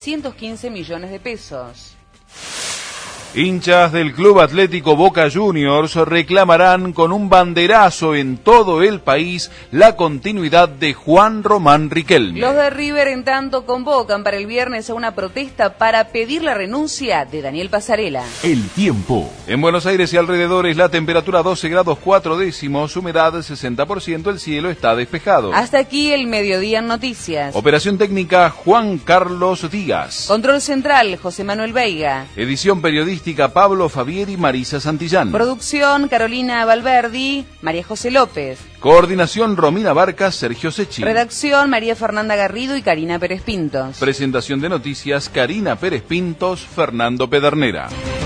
115 millones de pesos. Hinchas del Club Atlético Boca Juniors reclamarán con un banderazo en todo el país la continuidad de Juan Román Riquelme. Los de River, en tanto, convocan para el viernes a una protesta para pedir la renuncia de Daniel Pasarela. El tiempo. En Buenos Aires y alrededores la temperatura 12 grados 4 décimos, humedad 60%, el cielo está despejado. Hasta aquí el mediodía en noticias. Operación técnica Juan Carlos Díaz. Control central José Manuel Veiga. Edición periodística Pablo Fabieri y Marisa Santillán. Producción Carolina Valverdi, María José López. Coordinación Romina Barca, Sergio Secchi. Redacción María Fernanda Garrido y Karina Pérez Pintos. Presentación de noticias Karina Pérez Pintos, Fernando Pedernera.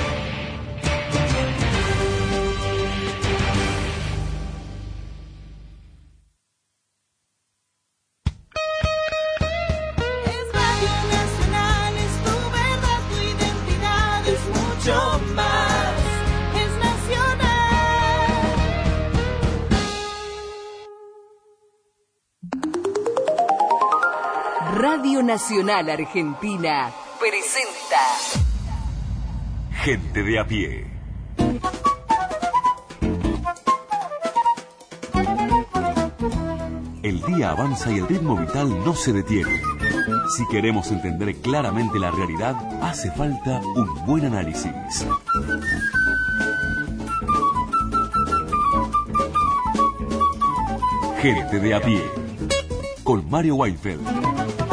Radio Nacional Argentina presenta Gente de a pie. El día avanza y el ritmo vital no se detiene. Si queremos entender claramente la realidad, hace falta un buen análisis. Gente de a pie, con Mario Weinfeld.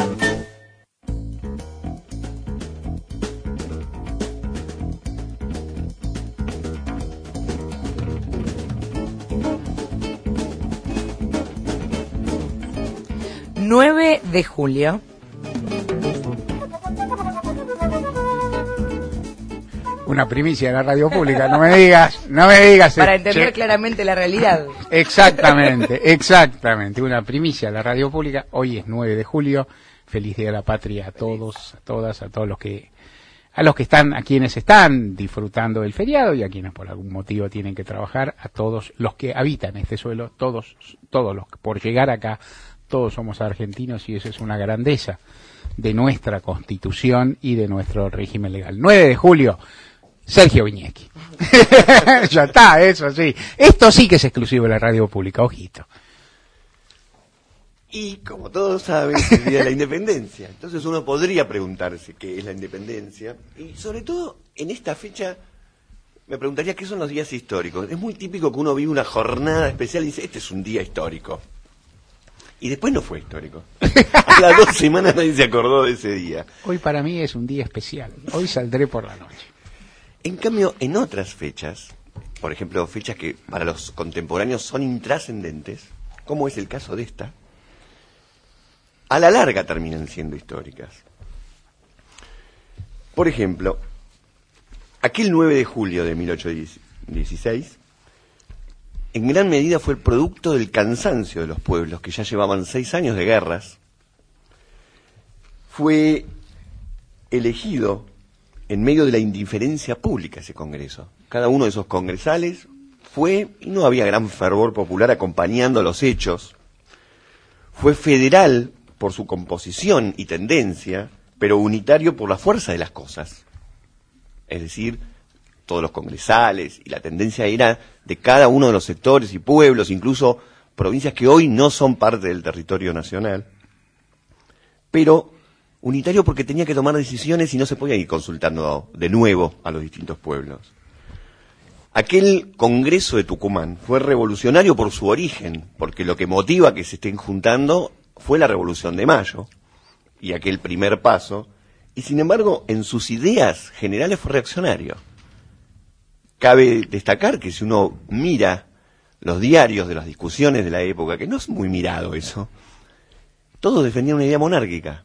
De julio. Una primicia de la radio pública, no me digas. Para entender claramente la realidad. Exactamente, una primicia de la radio pública. Hoy es 9 de julio, feliz Día de la Patria a todos, a todas, a todos a quienes están disfrutando del feriado y a quienes por algún motivo tienen que trabajar, a todos los que habitan este suelo, todos los que por llegar acá, todos somos argentinos y eso es una grandeza de nuestra Constitución y de nuestro régimen legal. 9 de julio, Sergio Viñeschi. Ya está, eso sí. Esto sí que es exclusivo de la radio pública, ojito. Y como todos saben, es el Día de la Independencia. Entonces uno podría preguntarse qué es la independencia. Y sobre todo, en esta fecha, me preguntaría qué son los días históricos. Es muy típico que uno vive una jornada especial y dice, este es un día histórico. Y después no fue histórico. A las 2 semanas nadie se acordó de ese día. Hoy para mí es un día especial. Hoy saldré por la noche. En cambio, en otras fechas, por ejemplo, fechas que para los contemporáneos son intrascendentes, como es el caso de esta, a la larga terminan siendo históricas. Por ejemplo, aquel 9 de julio de 1816, en gran medida fue el producto del cansancio de los pueblos, que ya llevaban 6 años de guerras. Fue elegido en medio de la indiferencia pública ese congreso. Cada uno de esos congresales fue, y no había gran fervor popular acompañando los hechos. Fue federal por su composición y tendencia, pero unitario por la fuerza de las cosas. Es decir, todos los congresales, y la tendencia era de cada uno de los sectores y pueblos, incluso provincias que hoy no son parte del territorio nacional, pero unitario porque tenía que tomar decisiones y no se podía ir consultando de nuevo a los distintos pueblos. Aquel Congreso de Tucumán fue revolucionario por su origen, porque lo que motiva que se estén juntando fue la Revolución de Mayo, y aquel primer paso, y sin embargo en sus ideas generales fue reaccionario. Cabe destacar que si uno mira los diarios de las discusiones de la época, que no es muy mirado eso, todos defendían una idea monárquica.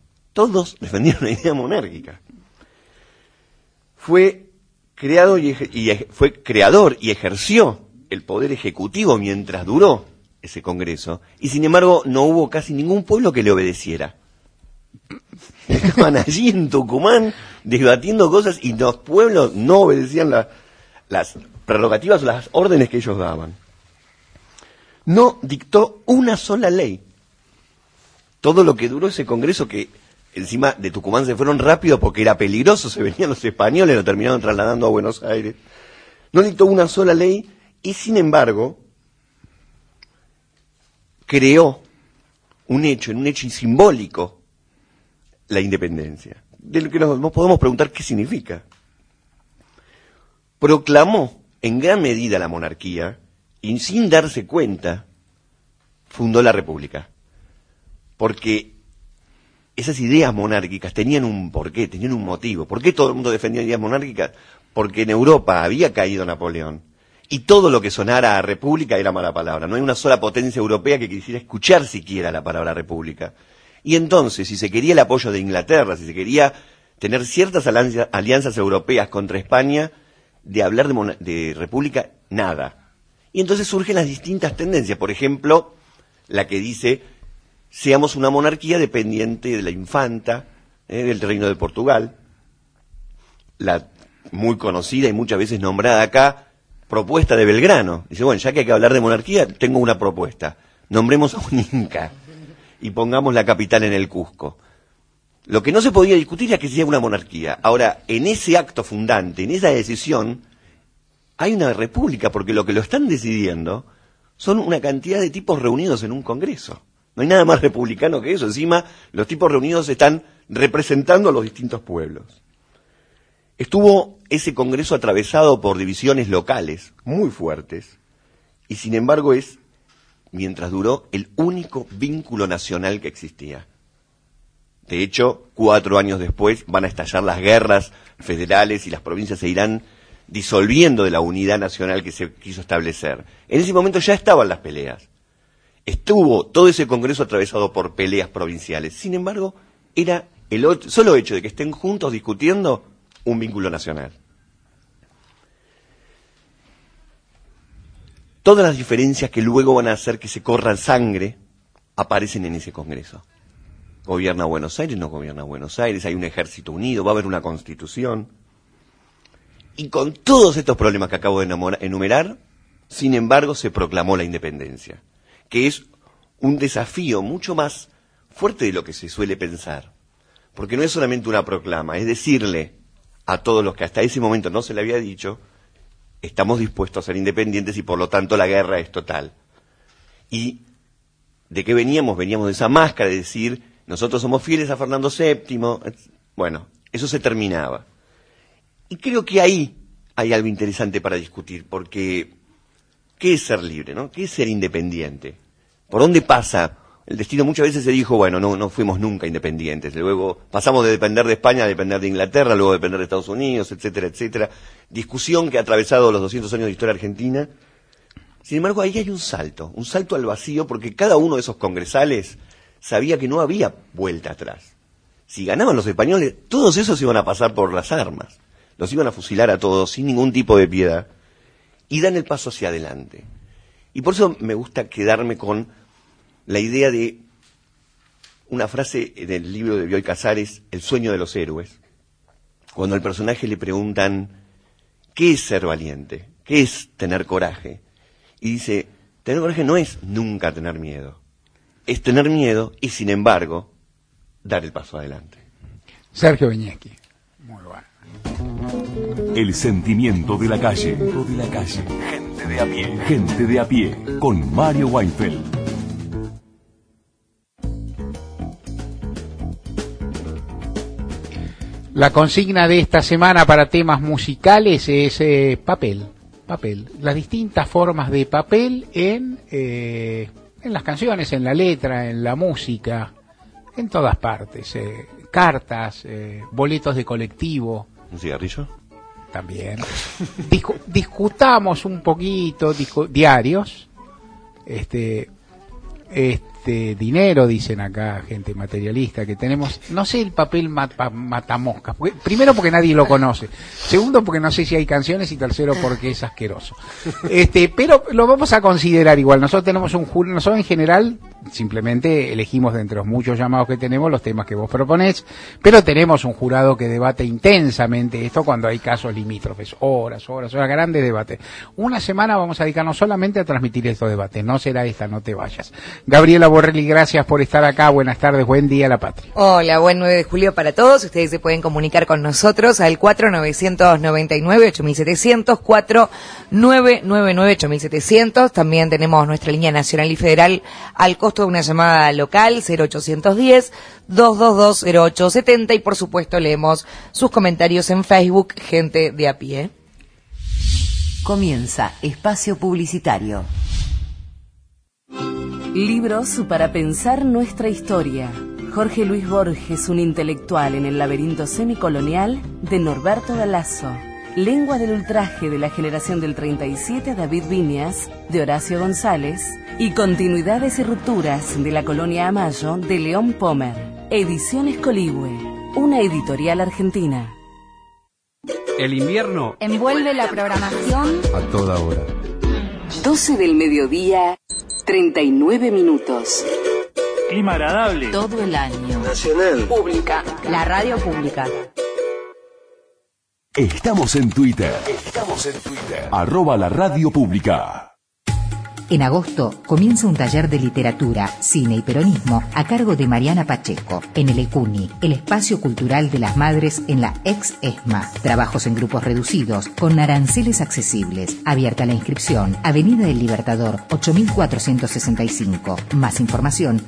Fue creado fue creador y ejerció el poder ejecutivo mientras duró ese congreso, y sin embargo no hubo casi ningún pueblo que le obedeciera. Estaban allí en Tucumán debatiendo cosas y los pueblos no obedecían las prerrogativas o las órdenes que ellos daban. No dictó una sola ley. Todo lo que duró ese congreso, que encima de Tucumán se fueron rápido porque era peligroso, se venían los españoles, lo terminaron trasladando a Buenos Aires. No dictó una sola ley y, sin embargo, creó un hecho simbólico, la independencia, de lo que nos podemos preguntar qué significa. Proclamó en gran medida la monarquía y, sin darse cuenta, fundó la república. Porque esas ideas monárquicas tenían un porqué, tenían un motivo. ¿Por qué todo el mundo defendía ideas monárquicas? Porque en Europa había caído Napoleón y todo lo que sonara a república era mala palabra. No hay una sola potencia europea que quisiera escuchar siquiera la palabra república. Y entonces, si se quería el apoyo de Inglaterra, si se quería tener ciertas alianzas europeas contra España, de hablar de república, nada. Y entonces surgen las distintas tendencias. Por ejemplo, la que dice, seamos una monarquía dependiente de la infanta, del reino de Portugal. La muy conocida y muchas veces nombrada acá, propuesta de Belgrano. Dice, bueno, ya que hay que hablar de monarquía, tengo una propuesta. Nombremos a un inca y pongamos la capital en el Cusco. Lo que no se podía discutir era que sea una monarquía. Ahora, en ese acto fundante, en esa decisión, hay una república, porque lo que lo están decidiendo son una cantidad de tipos reunidos en un congreso. No hay nada más republicano que eso. Encima, los tipos reunidos están representando a los distintos pueblos. Estuvo ese congreso atravesado por divisiones locales muy fuertes, y sin embargo es, mientras duró, el único vínculo nacional que existía. De hecho, 4 años después van a estallar las guerras federales y las provincias se irán disolviendo de la unidad nacional que se quiso establecer. En ese momento ya estaban las peleas. Estuvo todo ese congreso atravesado por peleas provinciales. Sin embargo, era el solo hecho de que estén juntos discutiendo un vínculo nacional. Todas las diferencias que luego van a hacer que se corra sangre aparecen en ese congreso. Gobierna Buenos Aires, no gobierna Buenos Aires, hay un ejército unido, va a haber una constitución. Y con todos estos problemas que acabo de enumerar, sin embargo, se proclamó la independencia, que es un desafío mucho más fuerte de lo que se suele pensar. Porque no es solamente una proclama, es decirle a todos los que hasta ese momento no se le había dicho, estamos dispuestos a ser independientes y por lo tanto la guerra es total. ¿Y de qué veníamos? Veníamos de esa máscara de decir, nosotros somos fieles a Fernando VII. Bueno, eso se terminaba. Y creo que ahí hay algo interesante para discutir, porque ¿qué es ser libre, no? ¿Qué es ser independiente? ¿Por dónde pasa? El destino muchas veces se dijo, bueno, no fuimos nunca independientes. Luego pasamos de depender de España a depender de Inglaterra, luego de depender de Estados Unidos, etcétera, etcétera. Discusión que ha atravesado los 200 años de historia argentina. Sin embargo, ahí hay un salto al vacío, porque cada uno de esos congresales sabía que no había vuelta atrás. Si ganaban los españoles, todos esos iban a pasar por las armas. Los iban a fusilar a todos sin ningún tipo de piedad. Y dan el paso hacia adelante. Y por eso me gusta quedarme con la idea de una frase del libro de Bioy Casares, El sueño de los héroes. Cuando al personaje le preguntan, ¿qué es ser valiente? ¿Qué es tener coraje? Y dice, tener coraje no es nunca tener miedo. Es tener miedo y, sin embargo, dar el paso adelante. Sergio Viñeschi. Muy bueno. El sentimiento de la calle. Gente de a pie. Gente de a pie. Con Mario Weinfeld. La consigna de esta semana para temas musicales es papel. Las distintas formas de papel en las canciones, en la letra, en la música, en todas partes. Cartas, boletos de colectivo. ¿Un cigarrillo? También. Discutamos un poquito, diarios. Dinero, dicen acá gente materialista que tenemos, no sé el papel matamoscas, primero porque nadie lo conoce, segundo porque no sé si hay canciones y tercero porque es asqueroso, pero lo vamos a considerar igual. Nosotros tenemos nosotros en general simplemente elegimos de entre los muchos llamados que tenemos los temas que vos proponés, pero tenemos un jurado que debate intensamente esto cuando hay casos limítrofes, horas, grandes debates. Una semana vamos a dedicarnos solamente a transmitir estos debates, no será esta, no te vayas. Gabriela Borrelli, gracias por estar acá, buenas tardes, buen día a la patria. Hola, buen 9 de julio para todos, ustedes se pueden comunicar con nosotros al 4999-8700, 4999-8700, también tenemos nuestra línea nacional y federal al costo de una llamada local 0810-222-0870 y por supuesto leemos sus comentarios en Facebook, Gente de a Pie. Comienza Espacio Publicitario. Libros para pensar nuestra historia. Jorge Luis Borges, un intelectual en el laberinto semicolonial, de Norberto Galasso. Lengua del ultraje, de la generación del 37, David Viñas, de Horacio González. Y Continuidades y rupturas, de la colonia Amayo, de León Pomer. Ediciones Coligüe, una editorial argentina. El invierno envuelve la programación a toda hora. 12 del mediodía, 39 minutos. Clima agradable. Todo el año. Nacional. Pública. La radio pública. Estamos en Twitter. @la radio pública. En agosto comienza un taller de literatura, cine y peronismo a cargo de Mariana Pacheco en el ECUNI, el espacio cultural de las madres en la ex ESMA. Trabajos en grupos reducidos con aranceles accesibles. Abierta la inscripción. Avenida del Libertador 8465. Más información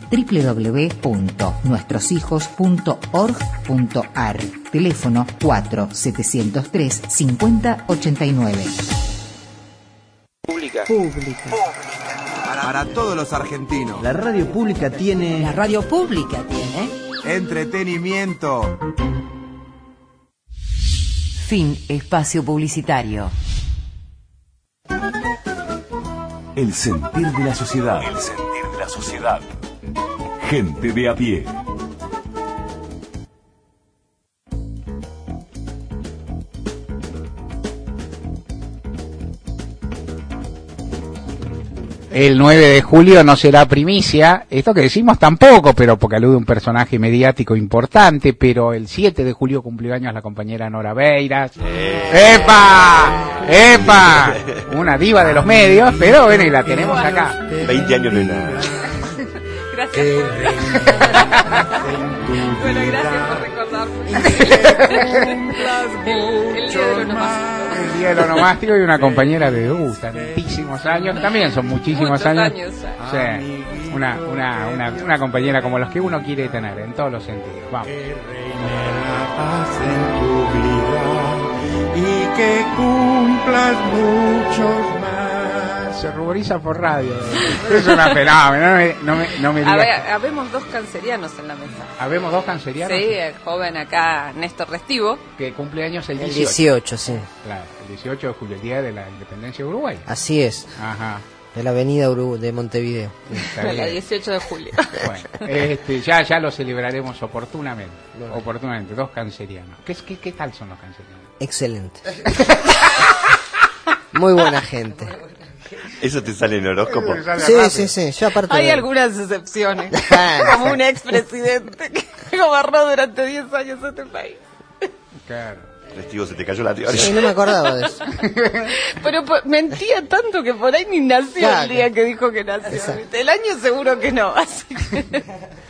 www.nuestroshijos.org.ar. Teléfono 4703-5089. Pública. Para todos los argentinos. La radio pública tiene... La radio pública tiene... Entretenimiento. Fin Espacio Publicitario. El sentir de la sociedad. Gente de a pie. El 9 de julio no será primicia, esto que decimos tampoco, pero porque alude a un personaje mediático importante, pero el 7 de julio cumplió años la compañera Nora Beiras. ¡Epa! ¡Epa! Una diva de los medios, pero bueno, y la tenemos acá. 20 años no es nada. Gracias bueno, gracias por recordarme. El día del onomástico y una compañera de tantísimos años, también son muchísimos años. Sí, una compañera como los que uno quiere tener en todos los sentidos. Vamos. Que reine la paz en tu vida y que cumplas muchos más. Se ruboriza por radio. Es una fenómeno. No me digas. Habemos dos cancerianos en la mesa. ¿Habemos dos cancerianos? Sí, el joven acá, Néstor Restivo. Que cumple años el 18. El 18, sí. Claro, el 18 de julio, el día de la independencia de Uruguay. Así es. Ajá. De la avenida de Montevideo. El 18 de julio. Bueno, ya lo celebraremos oportunamente. Oportunamente, dos cancerianos. ¿Qué tal son los cancerianos? Excelente. Muy buena gente. ¿Eso te sale en horóscopo? Sí. Yo aparte hay algunas excepciones. Como un expresidente que gobernó durante 10 años este país. Claro. Restivo, se te cayó la teoría. Sí, no me acordaba de eso. Pero mentía tanto que por ahí ni nació el día que dijo que nació. Exacto. El año seguro que no. Así que... Feliz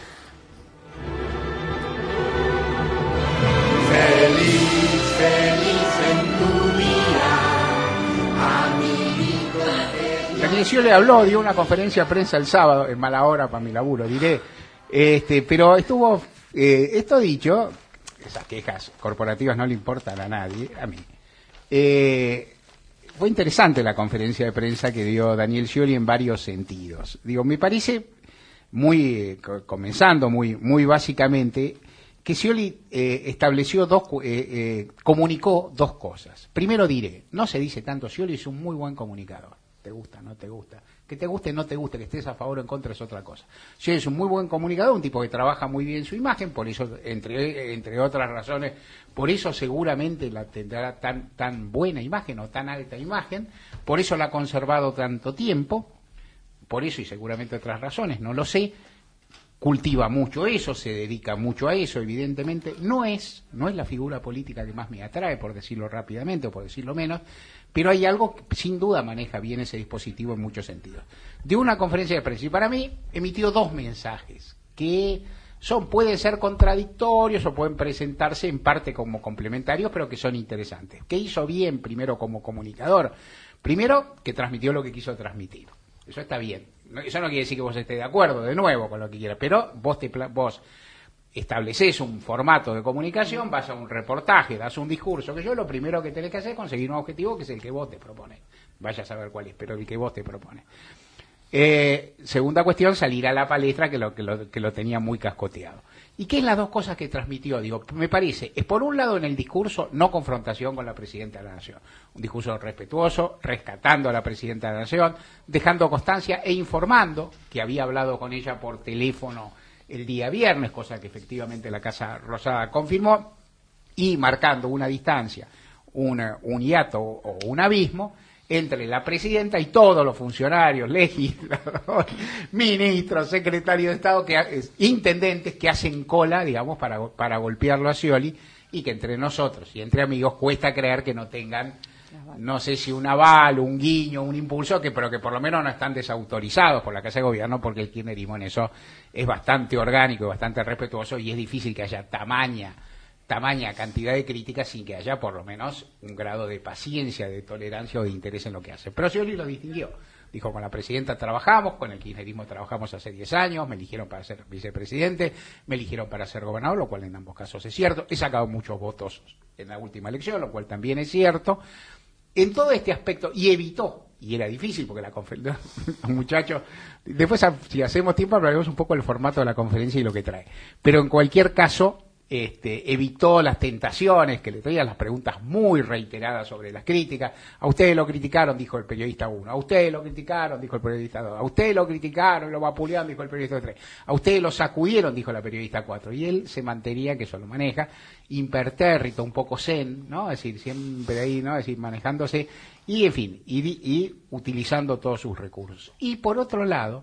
en tu día, amiguito. Daniel Scioli habló, dio una conferencia de prensa el sábado, en mala hora para mi laburo, diré. Pero estuvo, esto dicho, esas quejas corporativas no le importan a nadie, a mí. Fue interesante la conferencia de prensa que dio Daniel Scioli en varios sentidos. Digo, me parece comenzando muy básicamente, que Scioli comunicó dos cosas. Primero diré, no se dice tanto, Scioli es un muy buen comunicador. Te gusta, no te gusta. Que te guste, no te guste, que estés a favor o en contra es otra cosa. Scioli es un muy buen comunicador, un tipo que trabaja muy bien su imagen, por eso, entre otras razones, por eso seguramente la tendrá tan buena imagen o tan alta imagen, por eso la ha conservado tanto tiempo, por eso y seguramente otras razones, no lo sé, cultiva mucho eso, se dedica mucho a eso, evidentemente, no es la figura política que más me atrae, por decirlo rápidamente o por decirlo menos, pero hay algo que sin duda maneja bien ese dispositivo en muchos sentidos. De una conferencia de prensa, y para mí emitió dos mensajes que pueden ser contradictorios o pueden presentarse en parte como complementarios, pero que son interesantes. ¿Qué hizo bien primero como comunicador? Primero, que transmitió lo que quiso transmitir. Eso está bien. Eso no quiere decir que vos estés de acuerdo, de nuevo, con lo que quieras, pero vos establecés un formato de comunicación, vas a un reportaje, das un discurso, que lo primero que tenés que hacer es conseguir un objetivo que es el que vos te propones. Vaya a saber cuál es, pero el que vos te propones. Segunda cuestión, salir a la palestra, que lo tenía muy cascoteado. ¿Y qué es las dos cosas que transmitió? Digo, me parece, es por un lado en el discurso, no confrontación con la Presidenta de la Nación. Un discurso respetuoso, rescatando a la Presidenta de la Nación, dejando constancia e informando que había hablado con ella por teléfono el día viernes, cosa que efectivamente la Casa Rosada confirmó, y marcando una distancia, un hiato o un abismo entre la presidenta y todos los funcionarios, legisladores, ministros, secretarios de Estado, intendentes que hacen cola, digamos, para golpearlo a Scioli, y que entre nosotros y entre amigos cuesta creer que no tengan, no sé si un aval, un guiño, un impulso, pero que por lo menos no están desautorizados por la Casa de Gobierno, porque el kirchnerismo en eso es bastante orgánico y bastante respetuoso, y es difícil que haya tamaña cantidad de críticas sin que haya por lo menos un grado de paciencia, de tolerancia o de interés en lo que hace. Pero Scioli lo distinguió. Dijo, con la presidenta trabajamos, con el kirchnerismo trabajamos hace 10 años, me eligieron para ser vicepresidente, me eligieron para ser gobernador, lo cual en ambos casos es cierto. He sacado muchos votos en la última elección, lo cual también es cierto. En todo este aspecto, y evitó, y era difícil porque la conferencia, los muchachos, después si hacemos tiempo hablaremos un poco del formato de la conferencia y lo que trae. Pero en cualquier caso, evitó las tentaciones que le traían, las preguntas muy reiteradas sobre las críticas. A ustedes lo criticaron, dijo el periodista 1. A ustedes lo criticaron, dijo el periodista 2. A ustedes lo criticaron, lo vapulearon, dijo el periodista 3. A ustedes lo sacudieron, dijo la periodista 4. Y él se mantenía, que eso lo maneja, impertérrito, un poco zen, ¿no? Es decir, siempre ahí, ¿no? Es decir, manejándose, y en fin, y utilizando todos sus recursos. Y por otro lado,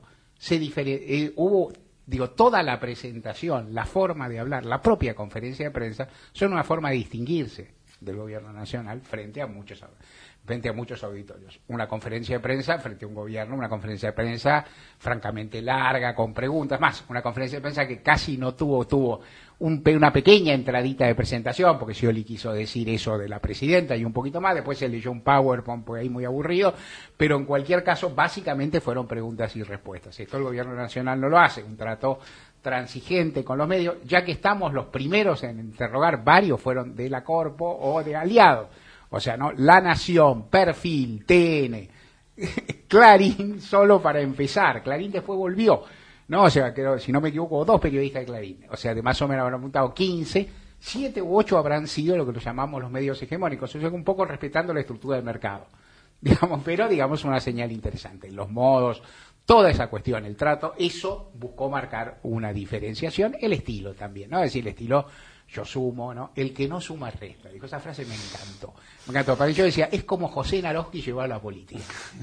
hubo, toda la presentación, la forma de hablar, la propia conferencia de prensa, son una forma de distinguirse del gobierno nacional frente a muchos auditorios. Una conferencia de prensa frente a un gobierno, una conferencia de prensa francamente larga, con preguntas, más, una conferencia de prensa que casi no tuvo una pequeña entradita de presentación, porque Scioli quiso decir eso de la presidenta y un poquito más, después se leyó un PowerPoint por ahí muy aburrido, pero en cualquier caso básicamente fueron preguntas y respuestas. Esto el gobierno nacional no lo hace, un trato transigente con los medios, ya que estamos los primeros en interrogar, varios fueron de la Corpo o de aliados, o sea, ¿no? La Nación, Perfil, TN, Clarín, solo para empezar, Clarín después volvió, ¿no? O sea, creo, si no me equivoco, 2 periodistas de Clarín, o sea, de más o menos habrán apuntado 15, 7 u 8 habrán sido lo que llamamos los medios hegemónicos, o sea, un poco respetando la estructura del mercado, digamos, pero digamos una señal interesante, los modos, toda esa cuestión, el trato, eso buscó marcar una diferenciación, el estilo también, ¿no? Es decir, el estilo, yo sumo, ¿no? El que no suma resta. Digo, esa frase me encantó. Para yo decía, es como José Naroski llevó a la política.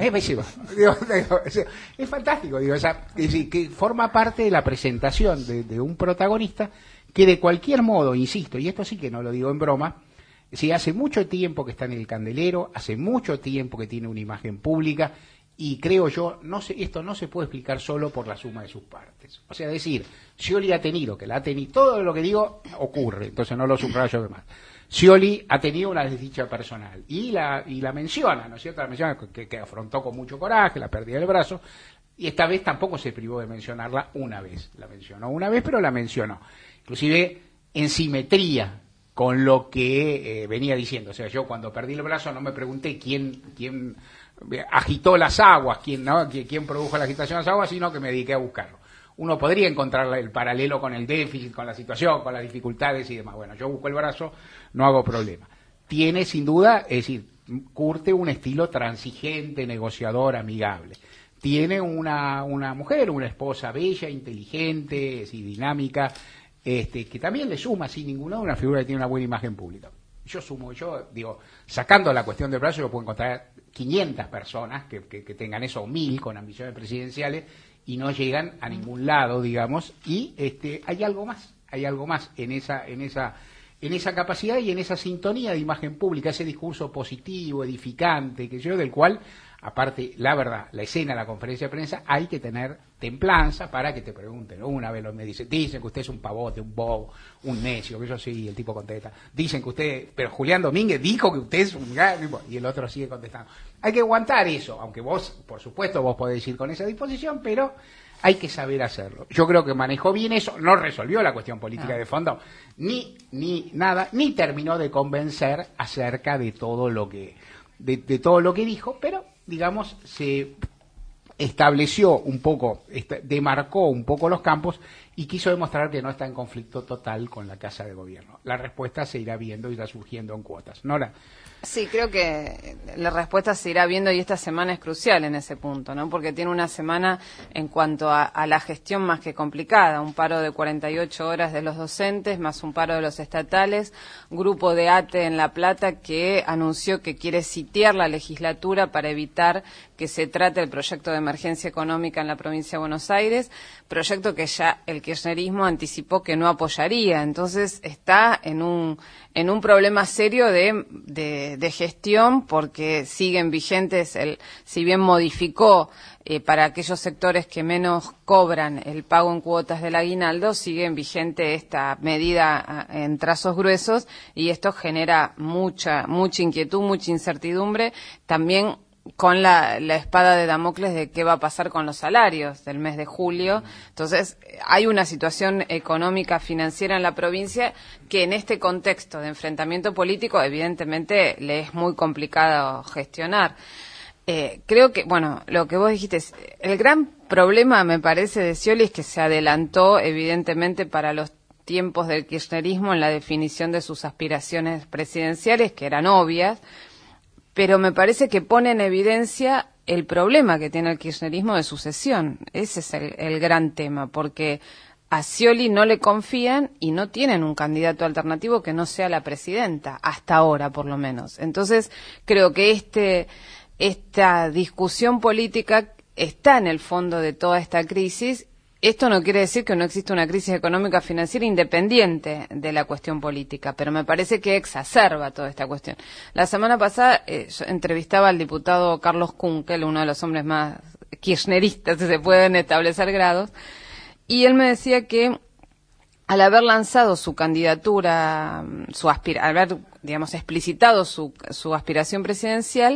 Es fantástico, digo, es decir, que forma parte de la presentación de un protagonista que de cualquier modo, insisto, y esto sí que no lo digo en broma, si hace mucho tiempo que está en el candelero, hace mucho tiempo que tiene una imagen pública, y creo yo, esto no se puede explicar solo por la suma de sus partes. O sea, decir, Scioli ha tenido, todo lo que digo ocurre, entonces no lo subrayo de más. Scioli ha tenido una desdicha personal y la menciona, ¿no es cierto? La menciona que afrontó con mucho coraje la pérdida del brazo, y esta vez tampoco se privó de mencionarla una vez. La mencionó una vez, pero la mencionó. Inclusive en simetría con lo que venía diciendo. O sea, yo cuando perdí el brazo no me pregunté quién agitó las aguas, quién produjo la agitación de las aguas, sino que me dediqué a buscarlo. Uno podría encontrar el paralelo con el déficit, con la situación, con las dificultades y demás. Bueno, yo busco el brazo, no hago problema. Tiene sin duda, es decir, curte un estilo transigente, negociador, amigable. Tiene una mujer, una esposa bella, inteligente, es decir, dinámica, que también le suma, sin ninguna duda, una figura que tiene una buena imagen pública. Yo digo, sacando la cuestión del brazo, yo puedo encontrar 500 personas que tengan eso, o 1000 con ambiciones presidenciales, y no llegan a ningún lado, digamos, y hay algo más en esa capacidad y en esa sintonía de imagen pública, ese discurso positivo, edificante, del cual, aparte, la verdad, la escena, la conferencia de prensa, hay que tener templanza para que te pregunten. Una vez me dicen que usted es un pavote, un bobo, un necio, que yo sí, el tipo contesta. Dicen que usted, pero Julián Domínguez dijo que usted es un gato, y el otro sigue contestando. Hay que aguantar eso, aunque vos, por supuesto, vos podés ir con esa disposición, pero hay que saber hacerlo. Yo creo que manejó bien eso, no resolvió la cuestión política de fondo, ni nada, ni terminó de convencer acerca de todo lo que dijo, pero digamos se estableció un poco, demarcó un poco los campos y quiso demostrar que no está en conflicto total con la Casa de Gobierno. La respuesta se irá viendo y irá surgiendo en cuotas. Nora. Sí, creo que la respuesta se irá viendo y esta semana es crucial en ese punto, ¿no? Porque tiene una semana en cuanto a la gestión más que complicada, un paro de 48 horas de los docentes, más un paro de los estatales, grupo de ATE en La Plata que anunció que quiere sitiar la legislatura para evitar que se trate el proyecto de emergencia económica en la provincia de Buenos Aires, proyecto que ya el kirchnerismo anticipó que no apoyaría. Entonces está en un problema serio de gestión porque siguen vigentes, si bien modificó para aquellos sectores que menos cobran el pago en cuotas del aguinaldo, siguen vigente esta medida en trazos gruesos y esto genera mucha inquietud, mucha incertidumbre, también con la espada de Damocles de qué va a pasar con los salarios del mes de julio. Entonces, hay una situación económica, financiera en la provincia que en este contexto de enfrentamiento político, evidentemente, le es muy complicado gestionar. Creo que, lo que vos dijiste, el gran problema, me parece, de Scioli es que se adelantó, evidentemente, para los tiempos del kirchnerismo en la definición de sus aspiraciones presidenciales, que eran obvias, pero me parece que pone en evidencia el problema que tiene el kirchnerismo de sucesión. Ese es el gran tema, porque a Scioli no le confían y no tienen un candidato alternativo que no sea la presidenta, hasta ahora por lo menos. Entonces, creo que esta discusión política está en el fondo de toda esta crisis. Esto no quiere decir que no exista una crisis económica financiera independiente de la cuestión política, pero me parece que exacerba toda esta cuestión. La semana pasada yo entrevistaba al diputado Carlos Kunkel, uno de los hombres más kirchneristas, si se pueden establecer grados, y él me decía que al haber lanzado su candidatura, haber, digamos, explicitado su aspiración presidencial,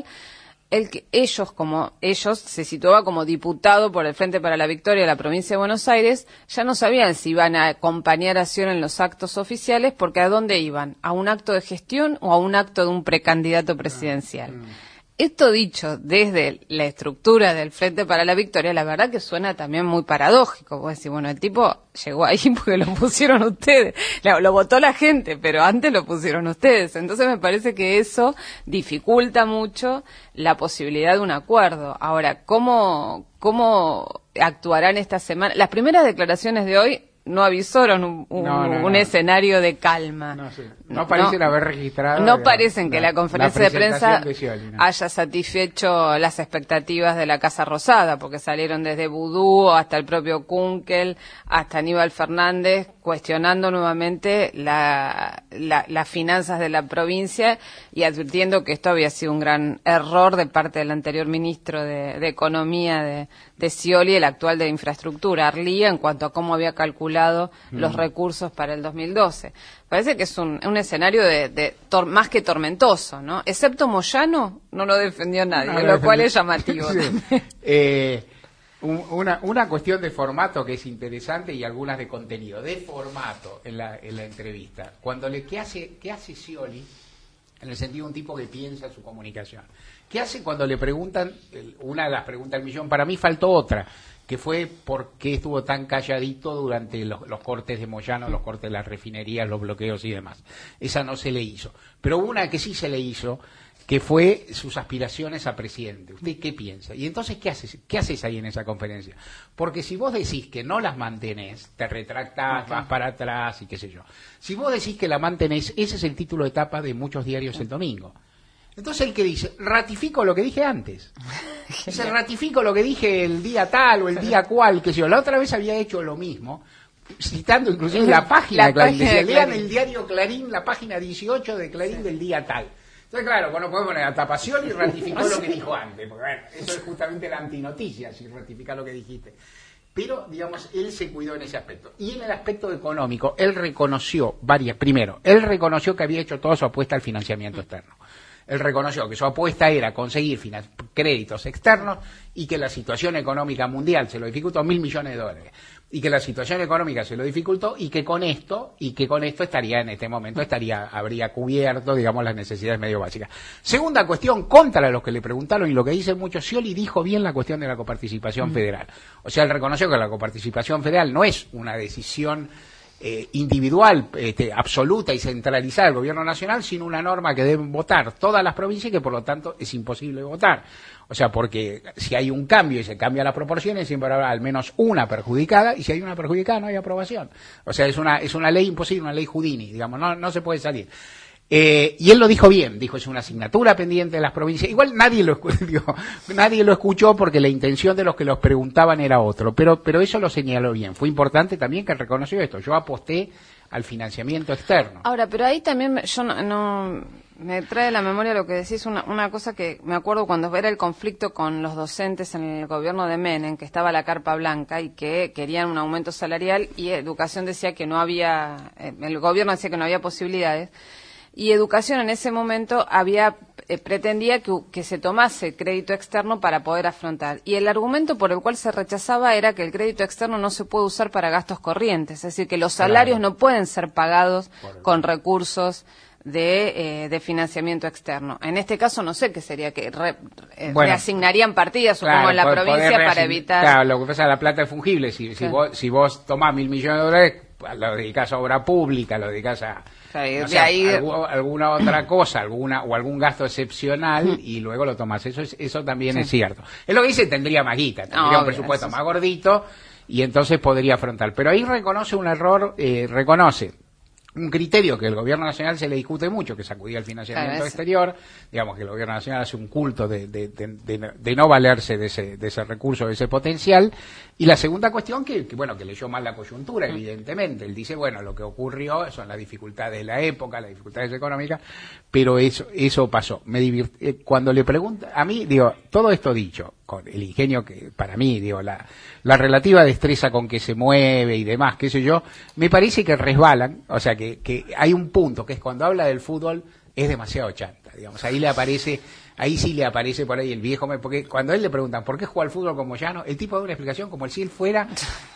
ellos se situaba como diputado por el Frente para la Victoria de la provincia de Buenos Aires, ya no sabían si iban a acompañar a Scioli en los actos oficiales, porque ¿a dónde iban? ¿A un acto de gestión o a un acto de un precandidato presidencial? Esto dicho desde la estructura del Frente para la Victoria, la verdad que suena también muy paradójico. Vos decís, el tipo llegó ahí porque lo pusieron ustedes. Lo votó la gente, pero antes lo pusieron ustedes. Entonces me parece que eso dificulta mucho la posibilidad de un acuerdo. Ahora, ¿cómo actuarán esta semana? Las primeras declaraciones de hoy no avisaron un escenario de calma. No parecen haber registrado. No parecen que la conferencia de prensa Scioli, haya satisfecho las expectativas de la Casa Rosada, porque salieron desde Vudú hasta el propio Kunkel, hasta Aníbal Fernández, cuestionando nuevamente las finanzas de la provincia y advirtiendo que esto había sido un gran error de parte del anterior ministro de Economía de Scioli, el actual de Infraestructura, Arlía, en cuanto a cómo había calculado los recursos para el 2012. Parece que es un escenario más que tormentoso, ¿no? Excepto Moyano, no lo defendió nadie, lo cual es llamativo. Sí. Una cuestión de formato que es interesante y algunas de contenido. De formato en la entrevista. ¿Qué hace Scioli? En el sentido de un tipo que piensa su comunicación. ¿Qué hace cuando le preguntan, una de las preguntas del millón? Para mí faltó otra, que fue por qué estuvo tan calladito durante los cortes de Moyano, los cortes de las refinerías, los bloqueos y demás. Esa no se le hizo. Pero una que sí se le hizo, que fue sus aspiraciones a presidente. ¿Usted qué piensa? Y entonces, ¿qué haces ahí en esa conferencia? Porque si vos decís que no las mantenés, te retractás, vas para atrás y qué sé yo. Si vos decís que la mantenés, ese es el título de tapa de muchos diarios el domingo. Entonces, ¿el que dice? Ratifico lo que dije antes. Dice, ratifico lo que dije el día tal o el día cual, que yo. La otra vez había hecho lo mismo, citando inclusive la página de Clarín. Decía, lean el diario Clarín, la página 18 de Clarín del día tal. Entonces, claro, bueno, podemos poner a tapación y ratificó lo que dijo antes, porque bueno, eso es justamente la antinoticia, si ratifica lo que dijiste. Pero, digamos, él se cuidó en ese aspecto. Y en el aspecto económico, él reconoció Primero, él reconoció que había hecho toda su apuesta al financiamiento externo. Él reconoció que su apuesta era conseguir créditos externos y que la situación económica mundial se lo dificultó, $1.000 millones. Y que la situación económica se lo dificultó y que con esto estaría en este momento habría cubierto, digamos, las necesidades medio básicas. Segunda cuestión, contra los que le preguntaron y lo que dicen muchos, Scioli dijo bien la cuestión de la coparticipación federal. O sea, él reconoció que la coparticipación federal no es una decisión individual, absoluta y centralizada del gobierno nacional, sino una norma que deben votar todas las provincias y que por lo tanto es imposible votar. O sea, porque si hay un cambio y se cambian las proporciones, siempre habrá al menos una perjudicada, y si hay una perjudicada no hay aprobación. O sea, es una ley imposible, una ley Houdini, digamos, no se puede salir. Y él lo dijo bien, dijo, es una asignatura pendiente de las provincias. Igual nadie lo escuchó porque la intención de los que los preguntaban era otro, pero eso lo señaló bien. Fue importante también que reconoció esto. Yo aposté al financiamiento externo. Ahora, pero ahí también yo no me trae a la memoria lo que decís, una cosa que me acuerdo cuando era el conflicto con los docentes en el gobierno de Menem, que estaba la carpa blanca y que querían un aumento salarial y Educación decía que no había, el gobierno decía que no había posibilidades. Y Educación en ese momento pretendía que se tomase crédito externo para poder afrontar. Y el argumento por el cual se rechazaba era que el crédito externo no se puede usar para gastos corrientes. Es decir, que los salarios no pueden ser pagados con recursos de financiamiento externo. En este caso no sé qué sería, que reasignarían partidas, supongo, en la provincia para evitar... Claro, lo que pasa es la plata es fungible. Si vos tomás $1.000 millones, lo dedicás a obra pública, lo dedicás a... alguna otra cosa, algún gasto excepcional y luego lo tomás. Eso también es cierto. Es lo que dice, tendría más guita, tendría un presupuesto más gordito y entonces podría afrontar. Pero ahí reconoce un error, reconoce un criterio que el gobierno nacional se le discute mucho, que sacudía el financiamiento exterior, digamos que el gobierno nacional hace un culto de no valerse de ese recurso, de ese potencial. Y la segunda cuestión, que leyó mal la coyuntura, evidentemente. Él dice, bueno, lo que ocurrió son las dificultades de la época, las dificultades económicas, pero eso pasó. Cuando le pregunta, a mí, todo esto dicho, con el ingenio que, para mí, la relativa destreza con que se mueve y demás, qué sé yo, me parece que resbalan, o sea, que hay un punto, que es cuando habla del fútbol, es demasiado chanta, digamos, ahí sí le aparece por ahí el viejo, porque cuando a él le preguntan ¿por qué juega al fútbol con Moyano? El tipo da una explicación como si él fuera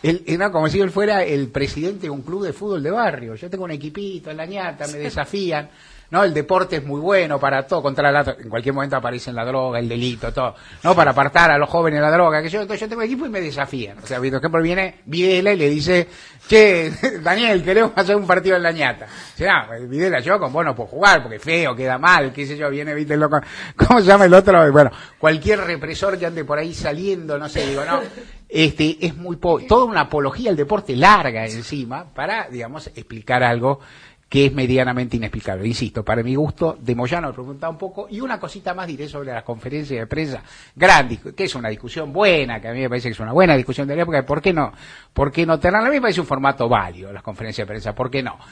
el presidente de un club de fútbol de barrio. Yo tengo un equipito en La Ñata, me desafían, ¿no? El deporte es muy bueno para todo, en cualquier momento aparecen la droga, el delito, todo, ¿no? Para apartar a los jóvenes de la droga, entonces yo tengo equipo y me desafían. O sea, por ejemplo, viene Videla y le dice, che, Daniel, queremos hacer un partido en La Ñata. Dice, Videla, yo con vos no puedo jugar, porque feo, queda mal, qué sé yo, viene, viste, loco, ¿cómo se llama el otro? Bueno, cualquier represor que ande por ahí saliendo, no sé, es muy toda una apología al deporte larga encima, para, digamos, explicar algo que es medianamente inexplicable. Insisto, para mi gusto, de Moyano me preguntaba un poco, y una cosita más diré sobre las conferencias de prensa, que es una discusión buena, que a mí me parece que es una buena discusión de la época, ¿por qué no tenerla? A mí me parece un formato válido, las conferencias de prensa, ¿por qué no?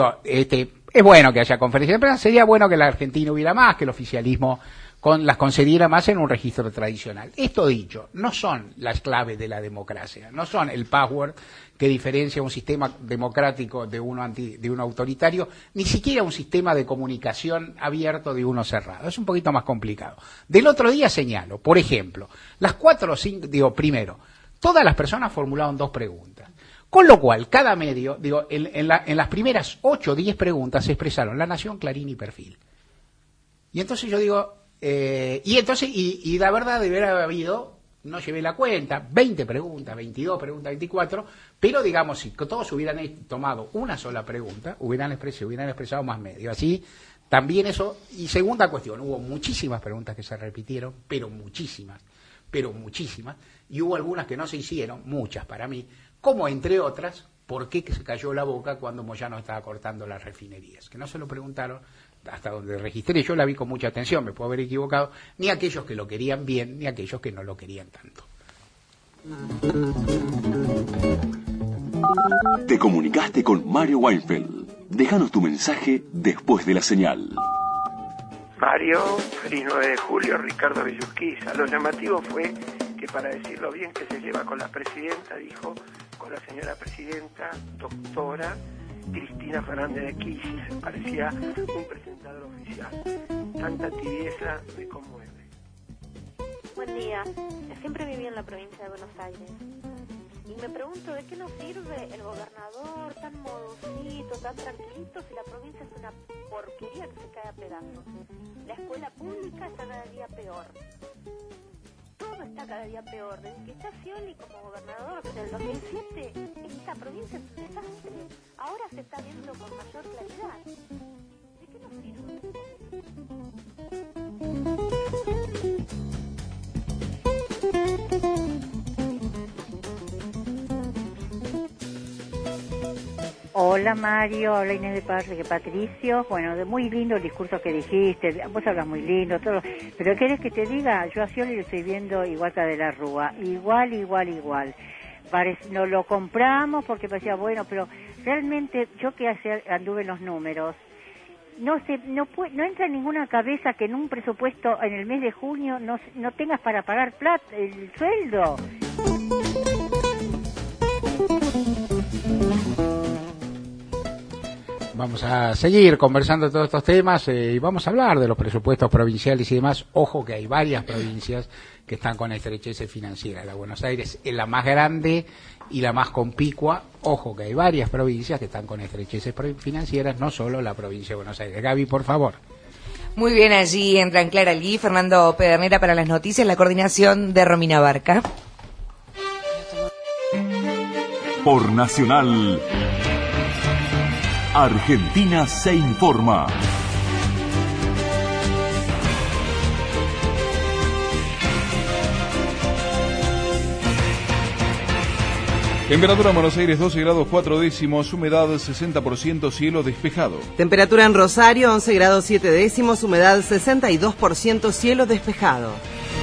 Es bueno que haya conferencias de prensa, sería bueno que la Argentina hubiera más, que el oficialismo las concediera más en un registro tradicional. Esto dicho, no son las claves de la democracia, no son el password que diferencia un sistema democrático de uno autoritario, ni siquiera un sistema de comunicación abierto de uno cerrado. Es un poquito más complicado. Del otro día señalo, por ejemplo, las 4 o 5, primero, todas las personas formularon 2 preguntas. Con lo cual, cada medio, en las primeras 8 o 10 preguntas se expresaron La Nación, Clarín y Perfil. Y entonces yo digo, y la verdad debe haber habido, no llevé la cuenta, 20 preguntas, 22 preguntas, 24, pero digamos, si todos hubieran tomado una sola pregunta, hubieran expresado más medios. Así, también eso. Y segunda cuestión, hubo muchísimas preguntas que se repitieron, pero muchísimas, y hubo algunas que no se hicieron, muchas para mí, como entre otras, ¿por qué que se cayó la boca cuando Moyano estaba cortando las refinerías? Que no se lo preguntaron hasta donde registré, yo la vi con mucha atención, me puedo haber equivocado, ni aquellos que lo querían bien, ni aquellos que no lo querían tanto. Te comunicaste con Mario Weinfeld. Déjanos tu mensaje después de la señal. Mario, feliz 9 de julio, Ricardo Villurquiza. Lo llamativo fue que para decir lo bien que se lleva con la presidenta, dijo con la señora presidenta, doctora Cristina Fernández de Kirchner. Parecía un presentador oficial. Tanta tibieza me conmueve. Buen día. Siempre viví en la provincia de Buenos Aires. Y me pregunto, ¿de qué nos sirve el gobernador tan modosito, tan tranquilito, si la provincia es una porquería que se cae a pedazos? La escuela pública está cada día peor. Todo está cada día peor. Desde que está Scioli como gobernador desde el 2007, esta provincia es un desastre. Ahora se está viendo con mayor claridad. ¿De qué nos sirve? Hola Mario, habla Inés de Patricio. Bueno, muy lindo el discurso que dijiste, vos hablas muy lindo, todo. Pero ¿querés que te diga? Yo a Scioli lo estoy viendo igual que a De la Rúa, igual. No lo compramos porque parecía bueno, pero realmente yo que anduve en los números, no entra en ninguna cabeza que en un presupuesto en el mes de junio no tengas para pagar el sueldo. Vamos a seguir conversando de todos estos temas y vamos a hablar de los presupuestos provinciales y demás. Ojo que hay varias provincias que están con estrecheces financieras. La Buenos Aires es la más grande y la más compicua. Ojo que hay varias provincias que están con estrecheces financieras, no solo la provincia de Buenos Aires. Gaby, por favor. Muy bien, allí entran Clara Alguí, Fernando Pedernera para las noticias, la coordinación de Romina Barca. Por Nacional, Argentina se informa. Temperatura en Buenos Aires 12 grados 4 décimos, humedad 60%, cielo despejado. Temperatura en Rosario 11 grados 7 décimos, humedad 62%, cielo despejado.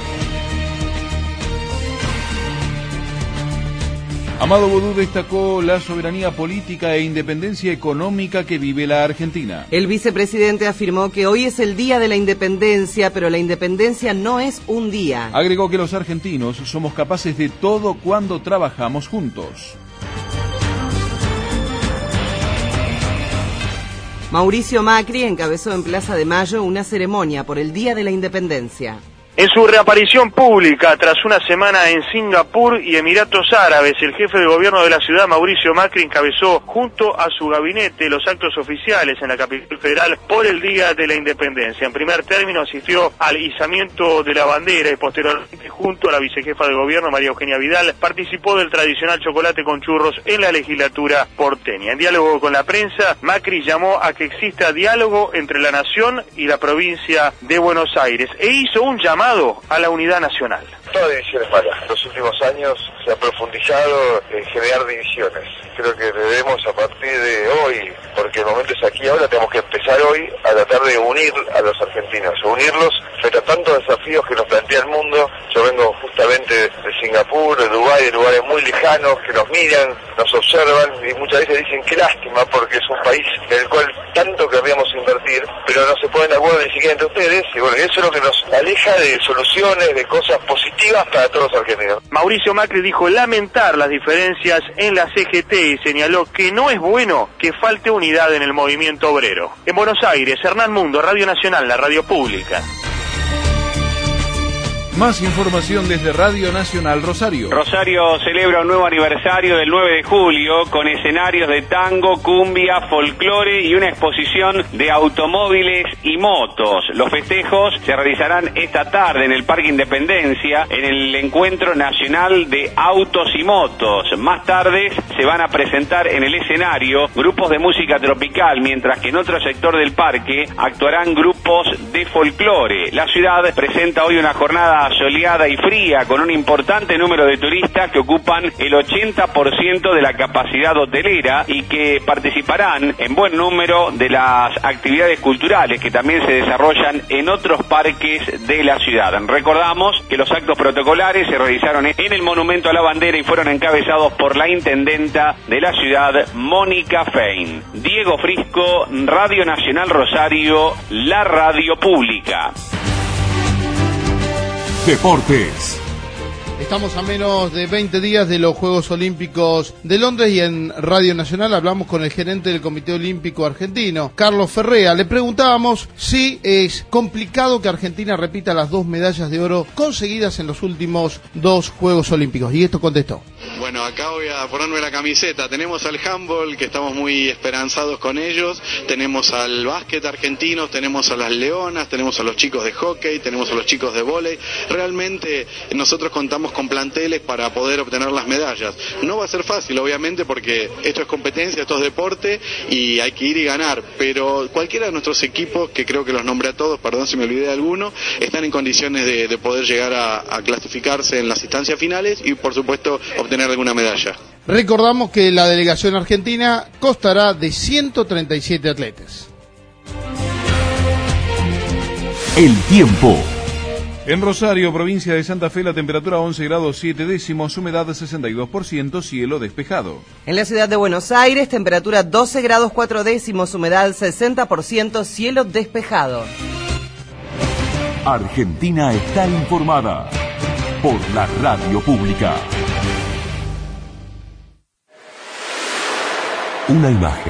Amado Bodú destacó la soberanía política e independencia económica que vive la Argentina. El vicepresidente afirmó que hoy es el día de la independencia, pero la independencia no es un día. Agregó que los argentinos somos capaces de todo cuando trabajamos juntos. Mauricio Macri encabezó en Plaza de Mayo una ceremonia por el Día de la Independencia. En su reaparición pública tras una semana en Singapur y Emiratos Árabes, el jefe de gobierno de la ciudad, Mauricio Macri, encabezó junto a su gabinete los actos oficiales en la capital federal por el Día de la Independencia. En primer término asistió al izamiento de la bandera y posteriormente, junto a la vicejefa de gobierno, María Eugenia Vidal, participó del tradicional chocolate con churros en la legislatura porteña. En diálogo con la prensa, Macri llamó a que exista diálogo entre la nación y la provincia de Buenos Aires e hizo un llamado a la unidad nacional. Toda división es mala. En los últimos años se ha profundizado en generar divisiones. Creo que debemos a partir de hoy, porque el momento es aquí ahora, tenemos que empezar hoy a tratar de unir a los argentinos, unirlos frente a tantos desafíos que nos plantea el mundo. Yo vengo justamente de Singapur, de Dubái, de lugares muy lejanos que nos miran, nos observan y muchas veces dicen qué lástima porque es un país en el cual tanto querríamos invertir, pero no se ponen de acuerdo ni siquiera entre ustedes y bueno, eso es lo que nos aleja de soluciones, de cosas positivas para todos los argentinos. Mauricio Macri dijo lamentar las diferencias en la CGT y señaló que no es bueno que falte unidad en el movimiento obrero. En Buenos Aires, Hernán Mundo, Radio Nacional, la radio pública. Más información desde Radio Nacional Rosario. Rosario celebra un nuevo aniversario del 9 de julio con escenarios de tango, cumbia, folclore y una exposición de automóviles y motos. Los festejos se realizarán esta tarde en el Parque Independencia en el Encuentro Nacional de Autos y Motos. Más tarde se van a presentar en el escenario grupos de música tropical, mientras que en otro sector del parque actuarán grupos de folclore. La ciudad presenta hoy una jornada jornada soleada y fría, con un importante número de turistas que ocupan el 80% de la capacidad hotelera y que participarán en buen número de las actividades culturales que también se desarrollan en otros parques de la ciudad. Recordamos que los actos protocolares se realizaron en el Monumento a la Bandera y fueron encabezados por la intendenta de la ciudad, Mónica Fein. Diego Frisco, Radio Nacional Rosario, la radio pública. Deportes. Estamos a menos de 20 días de los Juegos Olímpicos de Londres y en Radio Nacional hablamos con el gerente del Comité Olímpico Argentino, Carlos Ferrea. Le preguntábamos si es complicado que Argentina repita las 2 medallas de oro conseguidas en los últimos 2 Juegos Olímpicos. Y esto contestó. Bueno, acá voy a ponerme la camiseta. Tenemos al handball, que estamos muy esperanzados con ellos. Tenemos al básquet argentino, tenemos a las leonas, tenemos a los chicos de hockey, tenemos a los chicos de vóley. Realmente nosotros contamos con planteles para poder obtener las medallas. No va a ser fácil, obviamente, porque esto es competencia, esto es deporte y hay que ir y ganar, pero cualquiera de nuestros equipos, que creo que los nombré a todos, perdón si me olvidé de alguno, están en condiciones de poder llegar a clasificarse en las instancias finales y, por supuesto, obtener alguna medalla. Recordamos que la delegación argentina constará de 137 atletas. El tiempo. En Rosario, provincia de Santa Fe, la temperatura 11 grados 7 décimos, humedad 62%, cielo despejado. En la ciudad de Buenos Aires, temperatura 12 grados 4 décimos, humedad 60%, cielo despejado. Argentina está informada por la radio pública. Una imagen.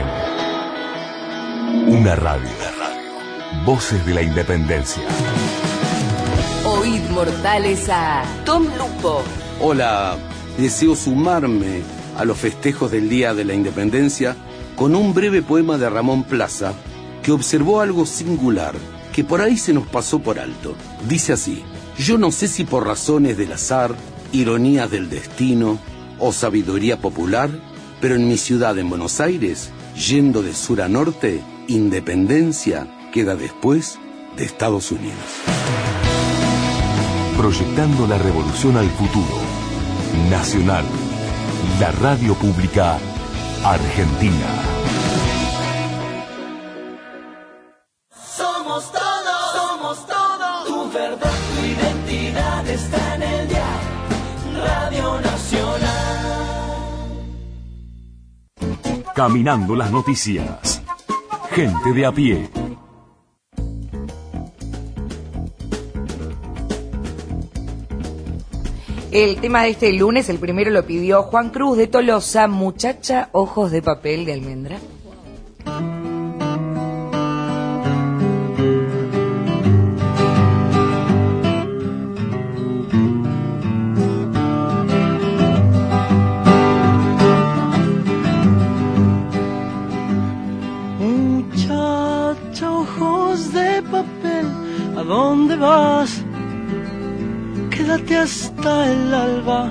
Una radio. Voces de la Independencia. Oíd mortales a Tom Lupo. Hola, deseo sumarme a los festejos del Día de la Independencia con un breve poema de Ramón Plaza que observó algo singular que por ahí se nos pasó por alto. Dice así: yo no sé si por razones del azar, ironías del destino o sabiduría popular, pero en mi ciudad, en Buenos Aires, yendo de sur a norte, Independencia queda después de Estados Unidos. Proyectando la revolución al futuro. Nacional, la radio pública argentina. Somos todo, tu verdad, tu identidad está en el dial, Radio Nacional. Caminando las noticias. Gente de a pie. El tema de este lunes, el primero lo pidió Juan Cruz de Tolosa, Muchacha, ojos de papel de almendra. Muchacha, ojos de papel, ¿a dónde vas? Quédate hasta el alba.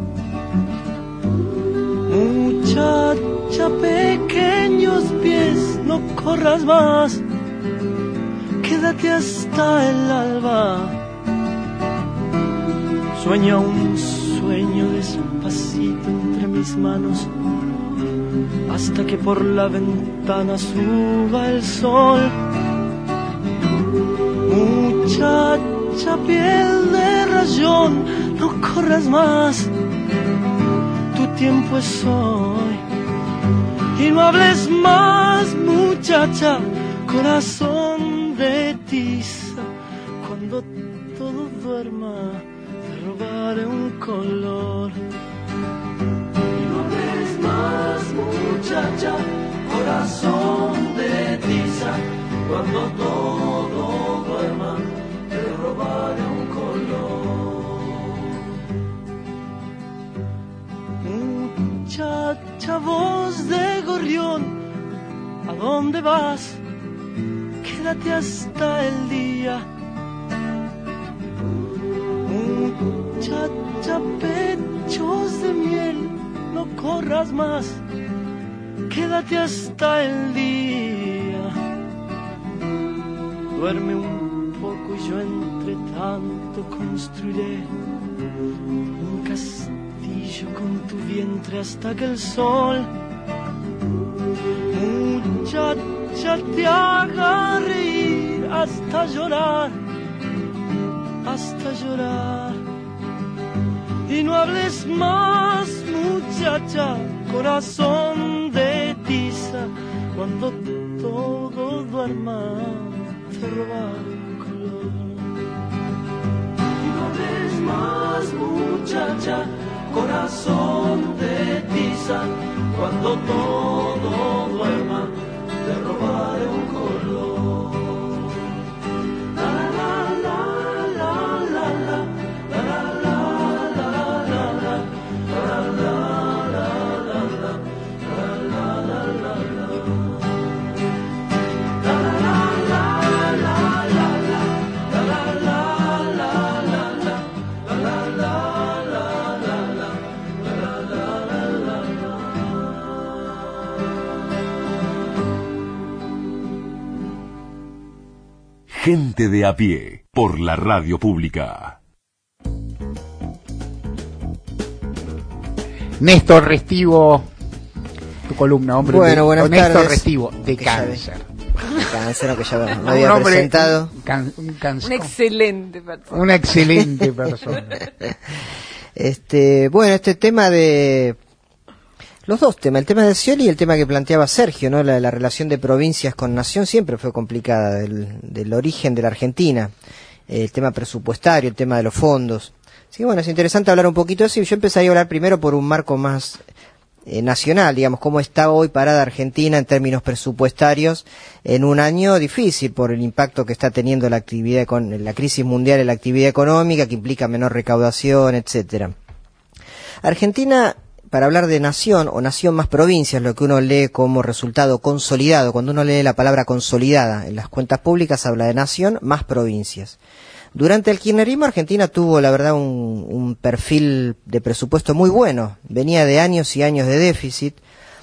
Muchacha, pequeños pies, no corras más. Quédate hasta el alba. Sueña un sueño despacito entre mis manos, hasta que por la ventana suba el sol. Muchacha, piel de rayón, no corras más, tu tiempo es hoy. Y no hables más, muchacha, corazón de tiza. Cuando todo duerma, te robaré un color. Y no hables más, muchacha, corazón de tiza. Cuando todo duerma, te robaré un color. Muchacha, voz de gorrión, ¿a dónde vas? Quédate hasta el día. Muchacha, pechos de miel, no corras más. Quédate hasta el día. Duerme un poco y yo entre tanto construiré un castillo con tu vientre hasta que el sol, muchacha, te haga reír hasta llorar, hasta llorar. Y no hables más, muchacha, corazón de tiza, cuando todo duerma te robaré un color. Y no hables más, muchacha, corazón de tiza, cuando todo duerma te robaré un color. La la la la la la la la la la la la la la Gente de a pie, por la radio pública. Néstor Restivo, tu columna, hombre. Bueno, buenas tardes. Néstor Restivo, de cáncer. De cáncer, que ya me había presentado. Una excelente persona. Una excelente persona. Bueno, este tema de... Los dos temas, el tema de Scioli y el tema que planteaba Sergio, ¿no? La relación de provincias con nación siempre fue complicada, del origen de la Argentina, el tema presupuestario, el tema de los fondos. Así que bueno, es interesante hablar un poquito de eso, y yo empezaría a hablar primero por un marco más nacional, digamos, cómo está hoy parada Argentina en términos presupuestarios en un año difícil por el impacto que está teniendo la actividad la crisis mundial en la actividad económica, que implica menor recaudación, etcétera. Argentina, para hablar de nación o nación más provincias, lo que uno lee como resultado consolidado, cuando uno lee la palabra consolidada en las cuentas públicas, habla de nación más provincias. Durante el kirchnerismo, Argentina tuvo, la verdad, un perfil de presupuesto muy bueno. Venía de años y años de déficit.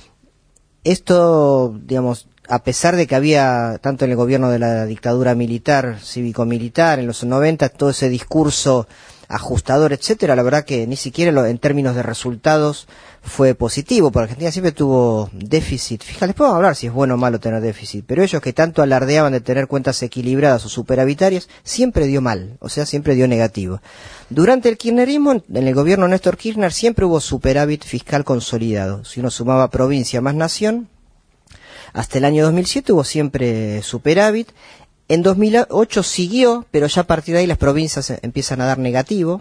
Esto, digamos, a pesar de que había, tanto en el gobierno de la dictadura militar, cívico-militar, en los 90, todo ese discurso ajustador, etcétera, la verdad que ni siquiera en términos de resultados fue positivo, porque Argentina siempre tuvo déficit. Fíjate, les podemos hablar si es bueno o malo tener déficit, pero ellos que tanto alardeaban de tener cuentas equilibradas o superavitarias, siempre dio mal, o sea, siempre dio negativo. Durante el kirchnerismo, en el gobierno de Néstor Kirchner, siempre hubo superávit fiscal consolidado. Si uno sumaba provincia más nación, hasta el año 2007 hubo siempre superávit. En 2008 siguió, pero ya a partir de ahí las provincias empiezan a dar negativo.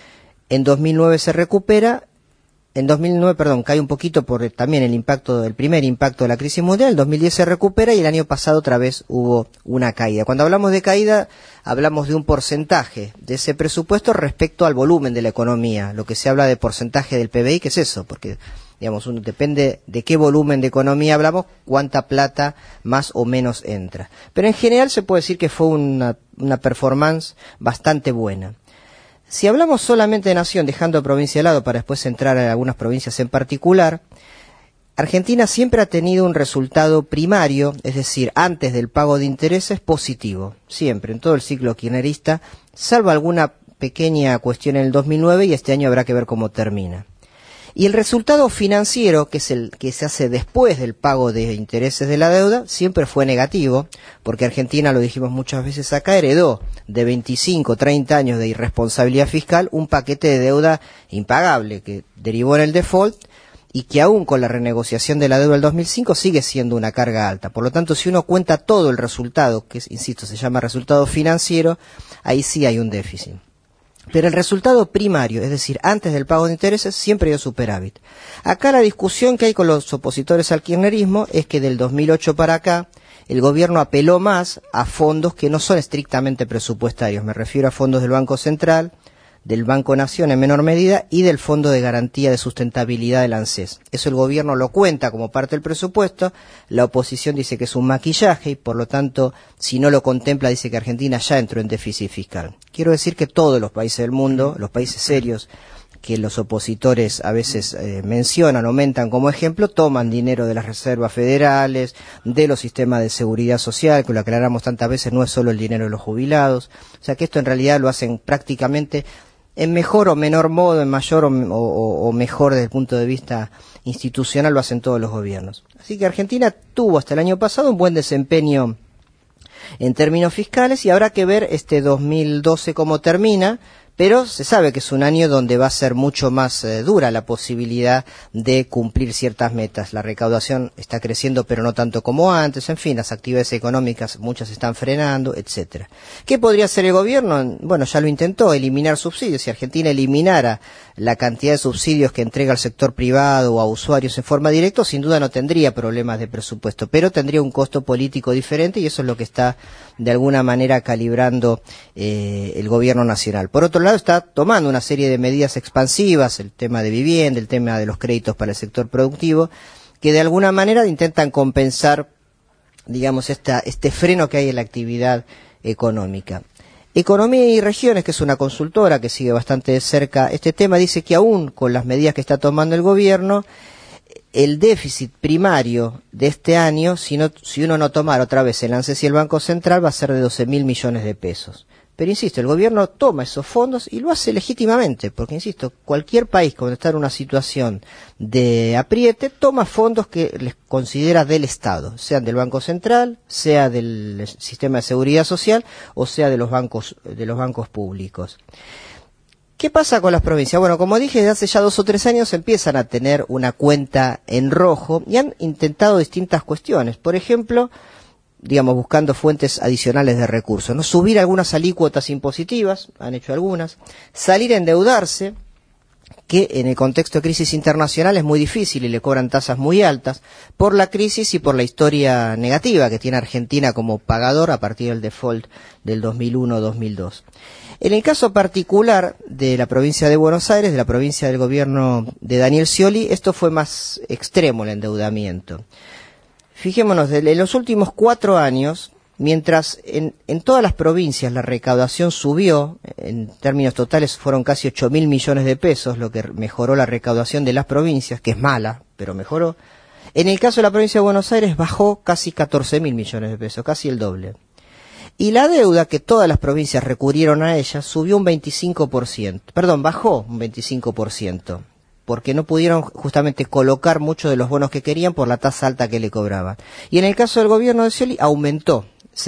En 2009 se recupera. En 2009, cae un poquito por también el primer impacto de la crisis mundial. En 2010 se recupera y el año pasado otra vez hubo una caída. Cuando hablamos de caída, hablamos de un porcentaje de ese presupuesto respecto al volumen de la economía. Lo que se habla de porcentaje del PBI, ¿qué es eso? Porque digamos, depende de qué volumen de economía hablamos, cuánta plata más o menos entra. Pero en general se puede decir que fue una performance bastante buena. Si hablamos solamente de nación, dejando provincia de lado para después entrar a algunas provincias en particular, Argentina siempre ha tenido un resultado primario, es decir, antes del pago de intereses, positivo. Siempre, en todo el ciclo kirchnerista, salvo alguna pequeña cuestión en el 2009, y este año habrá que ver cómo termina. Y el resultado financiero, que es el que se hace después del pago de intereses de la deuda, siempre fue negativo, porque Argentina, lo dijimos muchas veces acá, heredó de 25, 30 años de irresponsabilidad fiscal un paquete de deuda impagable que derivó en el default y que aún con la renegociación de la deuda del 2005 sigue siendo una carga alta. Por lo tanto, si uno cuenta todo el resultado, que insisto, se llama resultado financiero, ahí sí hay un déficit. Pero el resultado primario, es decir, antes del pago de intereses, siempre dio superávit. Acá la discusión que hay con los opositores al kirchnerismo es que del 2008 para acá, el gobierno apeló más a fondos que no son estrictamente presupuestarios. Me refiero a fondos del Banco Central, del Banco Nación en menor medida y del Fondo de Garantía de Sustentabilidad del ANSES. Eso el gobierno lo cuenta como parte del presupuesto, la oposición dice que es un maquillaje y por lo tanto, si no lo contempla, dice que Argentina ya entró en déficit fiscal. Quiero decir que todos los países del mundo, los países serios que los opositores a veces mencionan, aumentan como ejemplo, toman dinero de las reservas federales, de los sistemas de seguridad social, que lo aclaramos tantas veces, no es solo el dinero de los jubilados, o sea que esto en realidad lo hacen prácticamente en mejor o menor modo, en mayor o mejor desde el punto de vista institucional, lo hacen todos los gobiernos. Así que Argentina tuvo hasta el año pasado un buen desempeño en términos fiscales y habrá que ver este 2012 cómo termina, pero se sabe que es un año donde va a ser mucho más dura la posibilidad de cumplir ciertas metas. La recaudación está creciendo, pero no tanto como antes. En fin, las actividades económicas, muchas se están frenando, etcétera. ¿Qué podría hacer el gobierno? Bueno, ya lo intentó, eliminar subsidios. Si Argentina eliminara la cantidad de subsidios que entrega al sector privado o a usuarios en forma directa, sin duda no tendría problemas de presupuesto, pero tendría un costo político diferente y eso es lo que está de alguna manera calibrando el gobierno nacional. Por otro lado, está tomando una serie de medidas expansivas, el tema de vivienda, el tema de los créditos para el sector productivo, que de alguna manera intentan compensar, digamos, este freno que hay en la actividad económica. Economía y Regiones, que es una consultora que sigue bastante de cerca este tema, dice que aún con las medidas que está tomando el gobierno, el déficit primario de este año, si uno no tomara otra vez el ANSES y el Banco Central, va a ser de 12.000 millones de pesos. Pero insisto, el gobierno toma esos fondos y lo hace legítimamente, porque insisto, cualquier país cuando está en una situación de apriete, toma fondos que les considera del Estado, sean del Banco Central, sea del sistema de seguridad social o sea de los bancos públicos. ¿Qué pasa con las provincias? Bueno, como dije, desde hace ya 2 o 3 años empiezan a tener una cuenta en rojo y han intentado distintas cuestiones. Por ejemplo, digamos, buscando fuentes adicionales de recursos, ¿no? Subir algunas alícuotas impositivas, han hecho algunas, salir a endeudarse, que en el contexto de crisis internacional es muy difícil y le cobran tasas muy altas, por la crisis y por la historia negativa que tiene Argentina como pagador a partir del default del 2001-2002. En el caso particular de la provincia de Buenos Aires, de la provincia del gobierno de Daniel Scioli, esto fue más extremo el endeudamiento. Fijémonos, en los últimos 4 años, mientras en todas las provincias la recaudación subió, en términos totales fueron casi 8.000 millones de pesos, lo que mejoró la recaudación de las provincias, que es mala, pero mejoró. En el caso de la provincia de Buenos Aires bajó casi 14.000 millones de pesos, casi el doble. Y la deuda que todas las provincias recurrieron a ella subió un 25%, bajó un 25%. Porque no pudieron justamente colocar muchos de los bonos que querían por la tasa alta que le cobraban. Y en el caso del gobierno de Scioli aumentó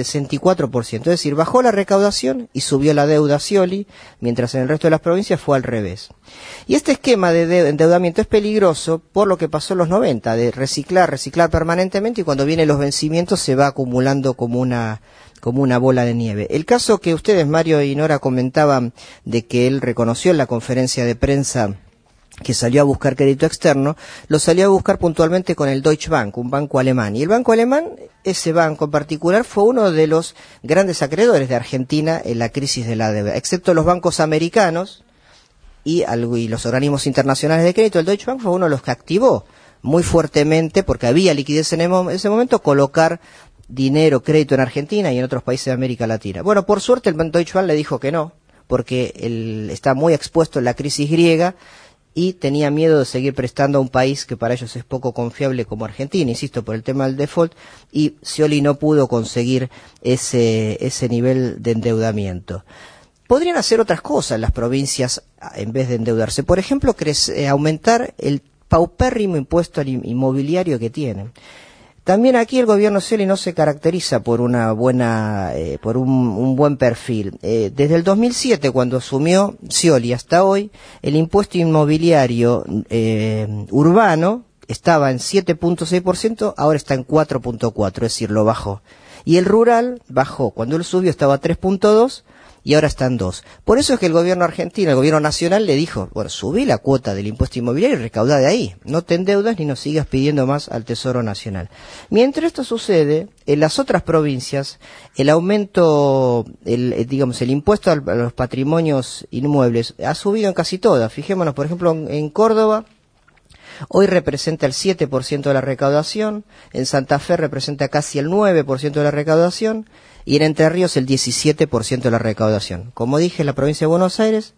64%, es decir, bajó la recaudación y subió la deuda Scioli, mientras en el resto de las provincias fue al revés. Y este esquema de endeudamiento es peligroso por lo que pasó en los 90, de reciclar permanentemente y cuando vienen los vencimientos se va acumulando como una bola de nieve. El caso que ustedes, Mario y Nora, comentaban de que él reconoció en la conferencia de prensa que salió a buscar crédito externo, lo salió a buscar puntualmente con el Deutsche Bank, un banco alemán. Y el banco alemán, ese banco en particular, fue uno de los grandes acreedores de Argentina en la crisis de la deuda. Excepto los bancos americanos y los organismos internacionales de crédito, el Deutsche Bank fue uno de los que activó muy fuertemente, porque había liquidez en ese momento, colocar dinero, crédito en Argentina y en otros países de América Latina. Bueno, por suerte el Deutsche Bank le dijo que no, porque él está muy expuesto en la crisis griega, y tenía miedo de seguir prestando a un país que para ellos es poco confiable como Argentina, insisto, por el tema del default, y Scioli no pudo conseguir ese nivel de endeudamiento. Podrían hacer otras cosas las provincias en vez de endeudarse. Por ejemplo, aumentar el paupérrimo impuesto al inmobiliario que tienen. También aquí el gobierno Scioli no se caracteriza por un buen perfil. Desde el 2007, cuando asumió Scioli hasta hoy, el impuesto inmobiliario urbano estaba en 7.6%, ahora está en 4.4%, es decir, lo bajó. Y el rural bajó, cuando él subió estaba a 3.2%, y ahora están 2. Por eso es que el gobierno argentino, el gobierno nacional, le dijo, bueno, subí la cuota del impuesto inmobiliario y recaudá de ahí. No te endeudas ni nos sigas pidiendo más al Tesoro Nacional. Mientras esto sucede, en las otras provincias, el aumento, el impuesto a los patrimonios inmuebles ha subido en casi todas. Fijémonos, por ejemplo, en Córdoba, hoy representa el 7% de la recaudación, en Santa Fe representa casi el 9% de la recaudación, y en Entre Ríos el 17% de la recaudación. Como dije, en la provincia de Buenos Aires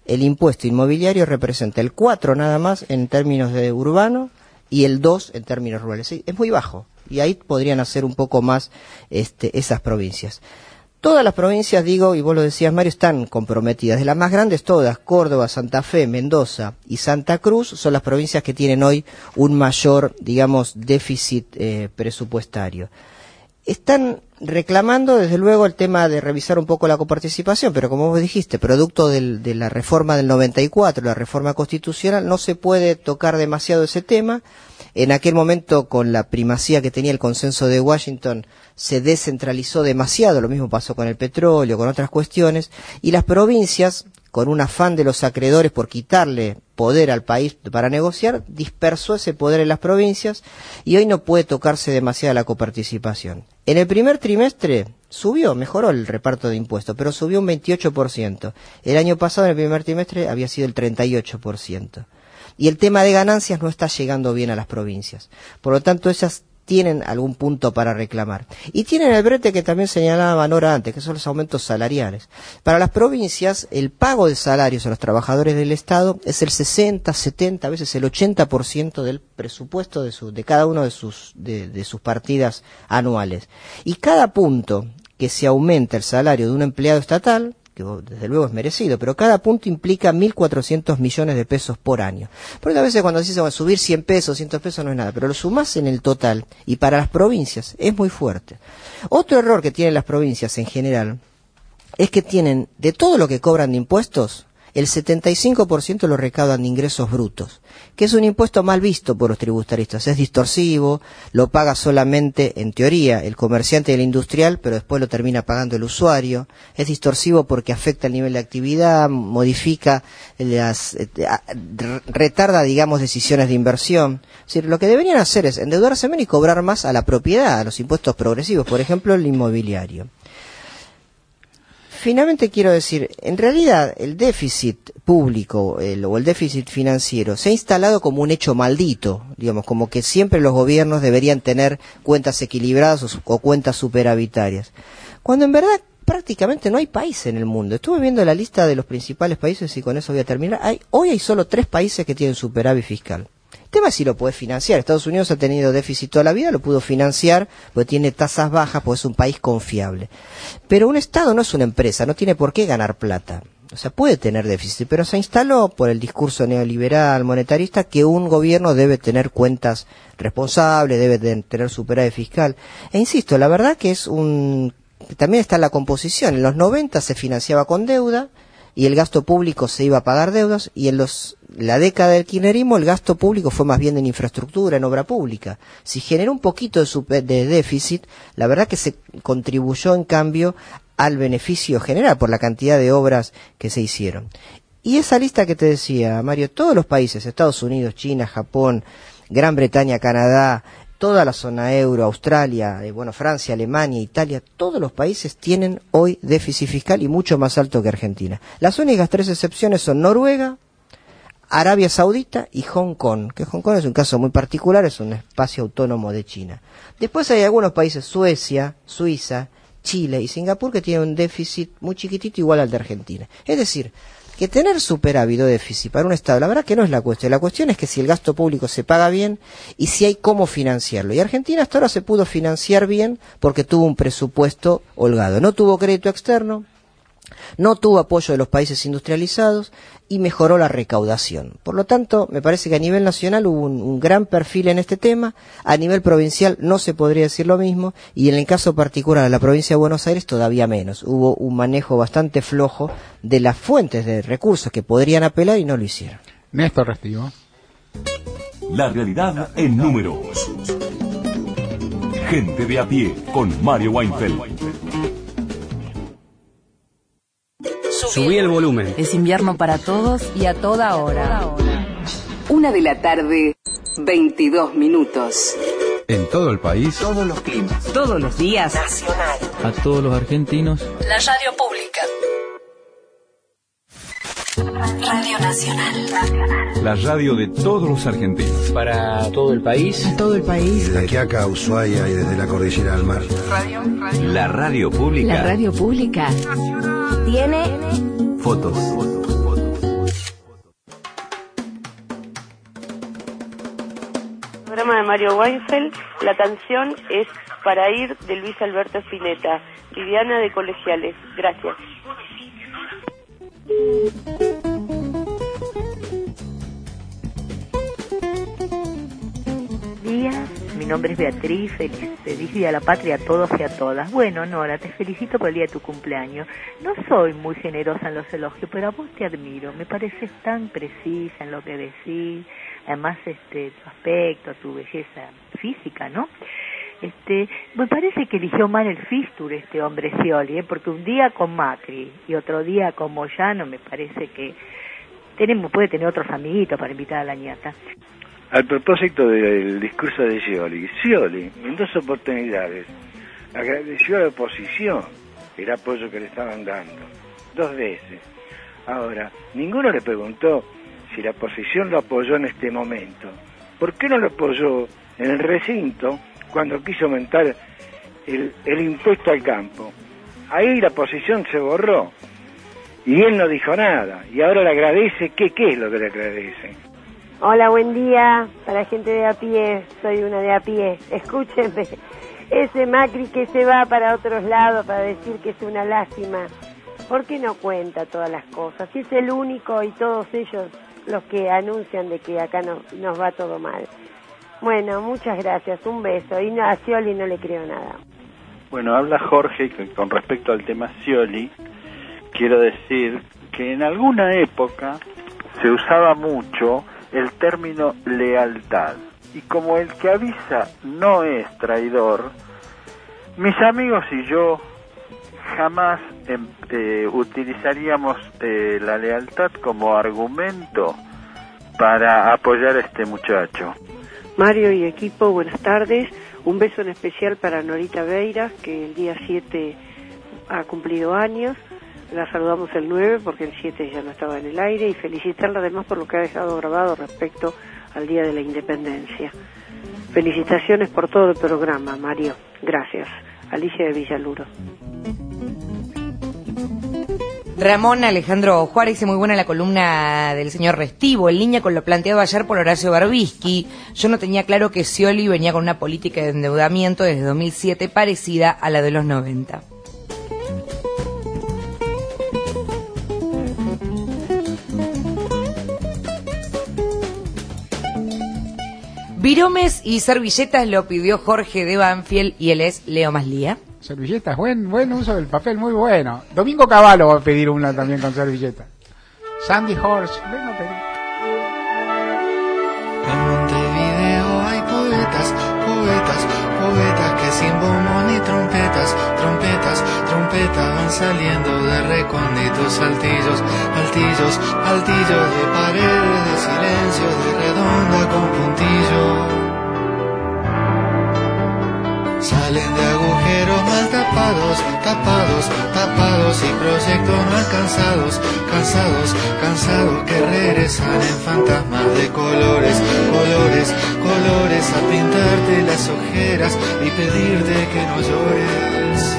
el impuesto inmobiliario representa el 4 nada más en términos de urbano y el 2 en términos rurales. Es muy bajo, y ahí podrían hacer un poco más esas provincias. Todas las provincias, digo, y vos lo decías, Mario, están comprometidas. De las más grandes todas, Córdoba, Santa Fe, Mendoza y Santa Cruz, son las provincias que tienen hoy un mayor, digamos, déficit presupuestario. Están reclamando, desde luego, el tema de revisar un poco la coparticipación, pero como vos dijiste, producto de la reforma del 94, la reforma constitucional, no se puede tocar demasiado ese tema. En aquel momento, con la primacía que tenía el consenso de Washington, se descentralizó demasiado, lo mismo pasó con el petróleo, con otras cuestiones, y las provincias, con un afán de los acreedores por quitarle poder al país para negociar, dispersó ese poder en las provincias, y hoy no puede tocarse demasiado la coparticipación. En el primer trimestre mejoró el reparto de impuestos, pero subió un 28%. El año pasado, en el primer trimestre, había sido el 38%. Y el tema de ganancias no está llegando bien a las provincias. Por lo tanto, ellas tienen algún punto para reclamar. Y tienen el brete que también señalaba Nora antes, que son los aumentos salariales. Para las provincias, el pago de salarios a los trabajadores del Estado es el 60, 70, a veces el 80% del presupuesto de cada uno de sus partidas anuales. Y cada punto que se aumenta el salario de un empleado estatal, que desde luego es merecido, pero cada punto implica 1.400 millones de pesos por año. Porque a veces cuando decís subir 100 pesos, 100 pesos no es nada, pero lo sumás en el total, y para las provincias es muy fuerte. Otro error que tienen las provincias en general es que tienen, de todo lo que cobran de impuestos, el 75% lo recaudan de ingresos brutos, que es un impuesto mal visto por los tributaristas. Es distorsivo, lo paga solamente, en teoría, el comerciante y el industrial, pero después lo termina pagando el usuario. Es distorsivo porque afecta el nivel de actividad, modifica retarda, digamos, decisiones de inversión. Es decir, lo que deberían hacer es endeudarse menos y cobrar más a la propiedad, a los impuestos progresivos, por ejemplo, el inmobiliario. Finalmente quiero decir, en realidad el déficit público o el déficit financiero se ha instalado como un hecho maldito, digamos, como que siempre los gobiernos deberían tener cuentas equilibradas o cuentas superavitarias, cuando en verdad prácticamente no hay país en el mundo. Estuve viendo la lista de los principales países y con eso voy a terminar. Hoy hay solo 3 países que tienen superávit fiscal. El tema es si lo puede financiar. Estados Unidos ha tenido déficit toda la vida, lo pudo financiar, porque tiene tasas bajas, porque es un país confiable. Pero un Estado no es una empresa, no tiene por qué ganar plata. O sea, puede tener déficit, pero se instaló por el discurso neoliberal, monetarista, que un gobierno debe tener cuentas responsables, debe tener superávit fiscal. E insisto, la verdad que también está la composición. En los 90 se financiaba con deuda, y el gasto público se iba a pagar deudas, y en la década del kirchnerismo el gasto público fue más bien en infraestructura, en obra pública. Si generó un poquito de déficit, la verdad que se contribuyó en cambio al beneficio general por la cantidad de obras que se hicieron. Y esa lista que te decía, Mario, todos los países, Estados Unidos, China, Japón, Gran Bretaña, Canadá, toda la zona euro, Australia, Francia, Alemania, Italia, todos los países tienen hoy déficit fiscal y mucho más alto que Argentina. Las únicas 3 excepciones son Noruega, Arabia Saudita y Hong Kong, que Hong Kong es un caso muy particular, es un espacio autónomo de China. Después hay algunos países, Suecia, Suiza, Chile y Singapur, que tienen un déficit muy chiquitito igual al de Argentina. Es decir, que tener superávit o déficit para un Estado, la verdad que no es la cuestión es que si el gasto público se paga bien y si hay cómo financiarlo. Y Argentina hasta ahora se pudo financiar bien porque tuvo un presupuesto holgado. No tuvo crédito externo, no tuvo apoyo de los países industrializados y mejoró la recaudación. Por lo tanto, me parece que a nivel nacional hubo un gran perfil en este tema, a nivel provincial no se podría decir lo mismo, y en el caso particular de la provincia de Buenos Aires todavía menos. Hubo un manejo bastante flojo de las fuentes de recursos que podrían apelar y no lo hicieron. Néstor Restivo. La realidad en números. Gente de a pie con Mario Weinfeld. Subí el volumen. Es invierno para todos y a toda hora. 1:00 p.m, 22 minutos. En todo el país. Todos los climas. Todos los días. Nacional. A todos los argentinos. La radio pública. Radio Nacional. La radio de todos los argentinos. Para todo el país. Todo el país. Desde Quiaca a Ushuaia y desde la cordillera al mar. La radio pública. La radio pública. Tiene fotos, programa de Mario Weinfeld. La canción es Para ir, de Luis Alberto Spinetta. Viviana de Colegiales. Gracias. Días, mi nombre es Beatriz, feliz Día de la Patria a todos y a todas. Bueno, Nora, te felicito por el día de tu cumpleaños. No soy muy generosa en los elogios, pero a vos te admiro, me pareces tan precisa en lo que decís, además tu aspecto, tu belleza física, ¿no? Me parece que eligió mal el fixture este hombre Scioli, porque un día con Macri y otro día con Moyano me parece que puede tener otros amiguitos para invitar a la ñata. Al propósito del discurso de Scioli, en 2 oportunidades agradeció a la oposición el apoyo que le estaban dando, 2 veces. Ahora, ninguno le preguntó si la oposición lo apoyó en este momento. ¿Por qué no lo apoyó en el recinto cuando quiso aumentar el impuesto al campo? Ahí la oposición se borró y él no dijo nada, y ahora le agradece. ¿Qué es lo que le agradece? Hola, buen día para gente de a pie, soy una de a pie. Escúchenme, ese Macri que se va para otros lados para decir que es una lástima, ¿por qué no cuenta todas las cosas? Si es el único y todos ellos los que anuncian de que acá nos va todo mal. Bueno, muchas gracias, un beso, y a Scioli no le creo nada. Bueno, habla Jorge, que con respecto al tema Scioli, quiero decir que en alguna época se usaba mucho el término lealtad, y como el que avisa no es traidor, mis amigos y yo jamás utilizaríamos la lealtad como argumento para apoyar a este muchacho. Mario y equipo, buenas tardes. Un beso en especial para Norita Beira, que el día 7 ha cumplido años. La saludamos el 9 porque el 7 ya no estaba en el aire, y felicitarla además por lo que ha dejado grabado respecto al Día de la Independencia. Felicitaciones por todo el programa, Mario. Gracias. Alicia de Villaluro. Ramón Alejandro Juárez dice: muy buena la columna del señor Restivo, en línea con lo planteado ayer por Horacio Barbisky. Yo no tenía claro que Scioli venía con una política de endeudamiento desde 2007 parecida a la de los 90. Viromes y servilletas lo pidió Jorge de Banfield y él es Leo Maslía. Servilletas, buen uso del papel, muy bueno. Domingo Cavallo va a pedir una también con servilletas. Sandy Horse, vengo a pedir. En Montevideo hay poetas que sin bombos ni trompetas van saliendo de recónditos altillos de paredes de silencio, de redonda con puntillo. Salen de agujeros mal tapados y proyectos no alcanzados, cansados que regresan en fantasmas de colores a pintarte las ojeras y pedirte que no llores.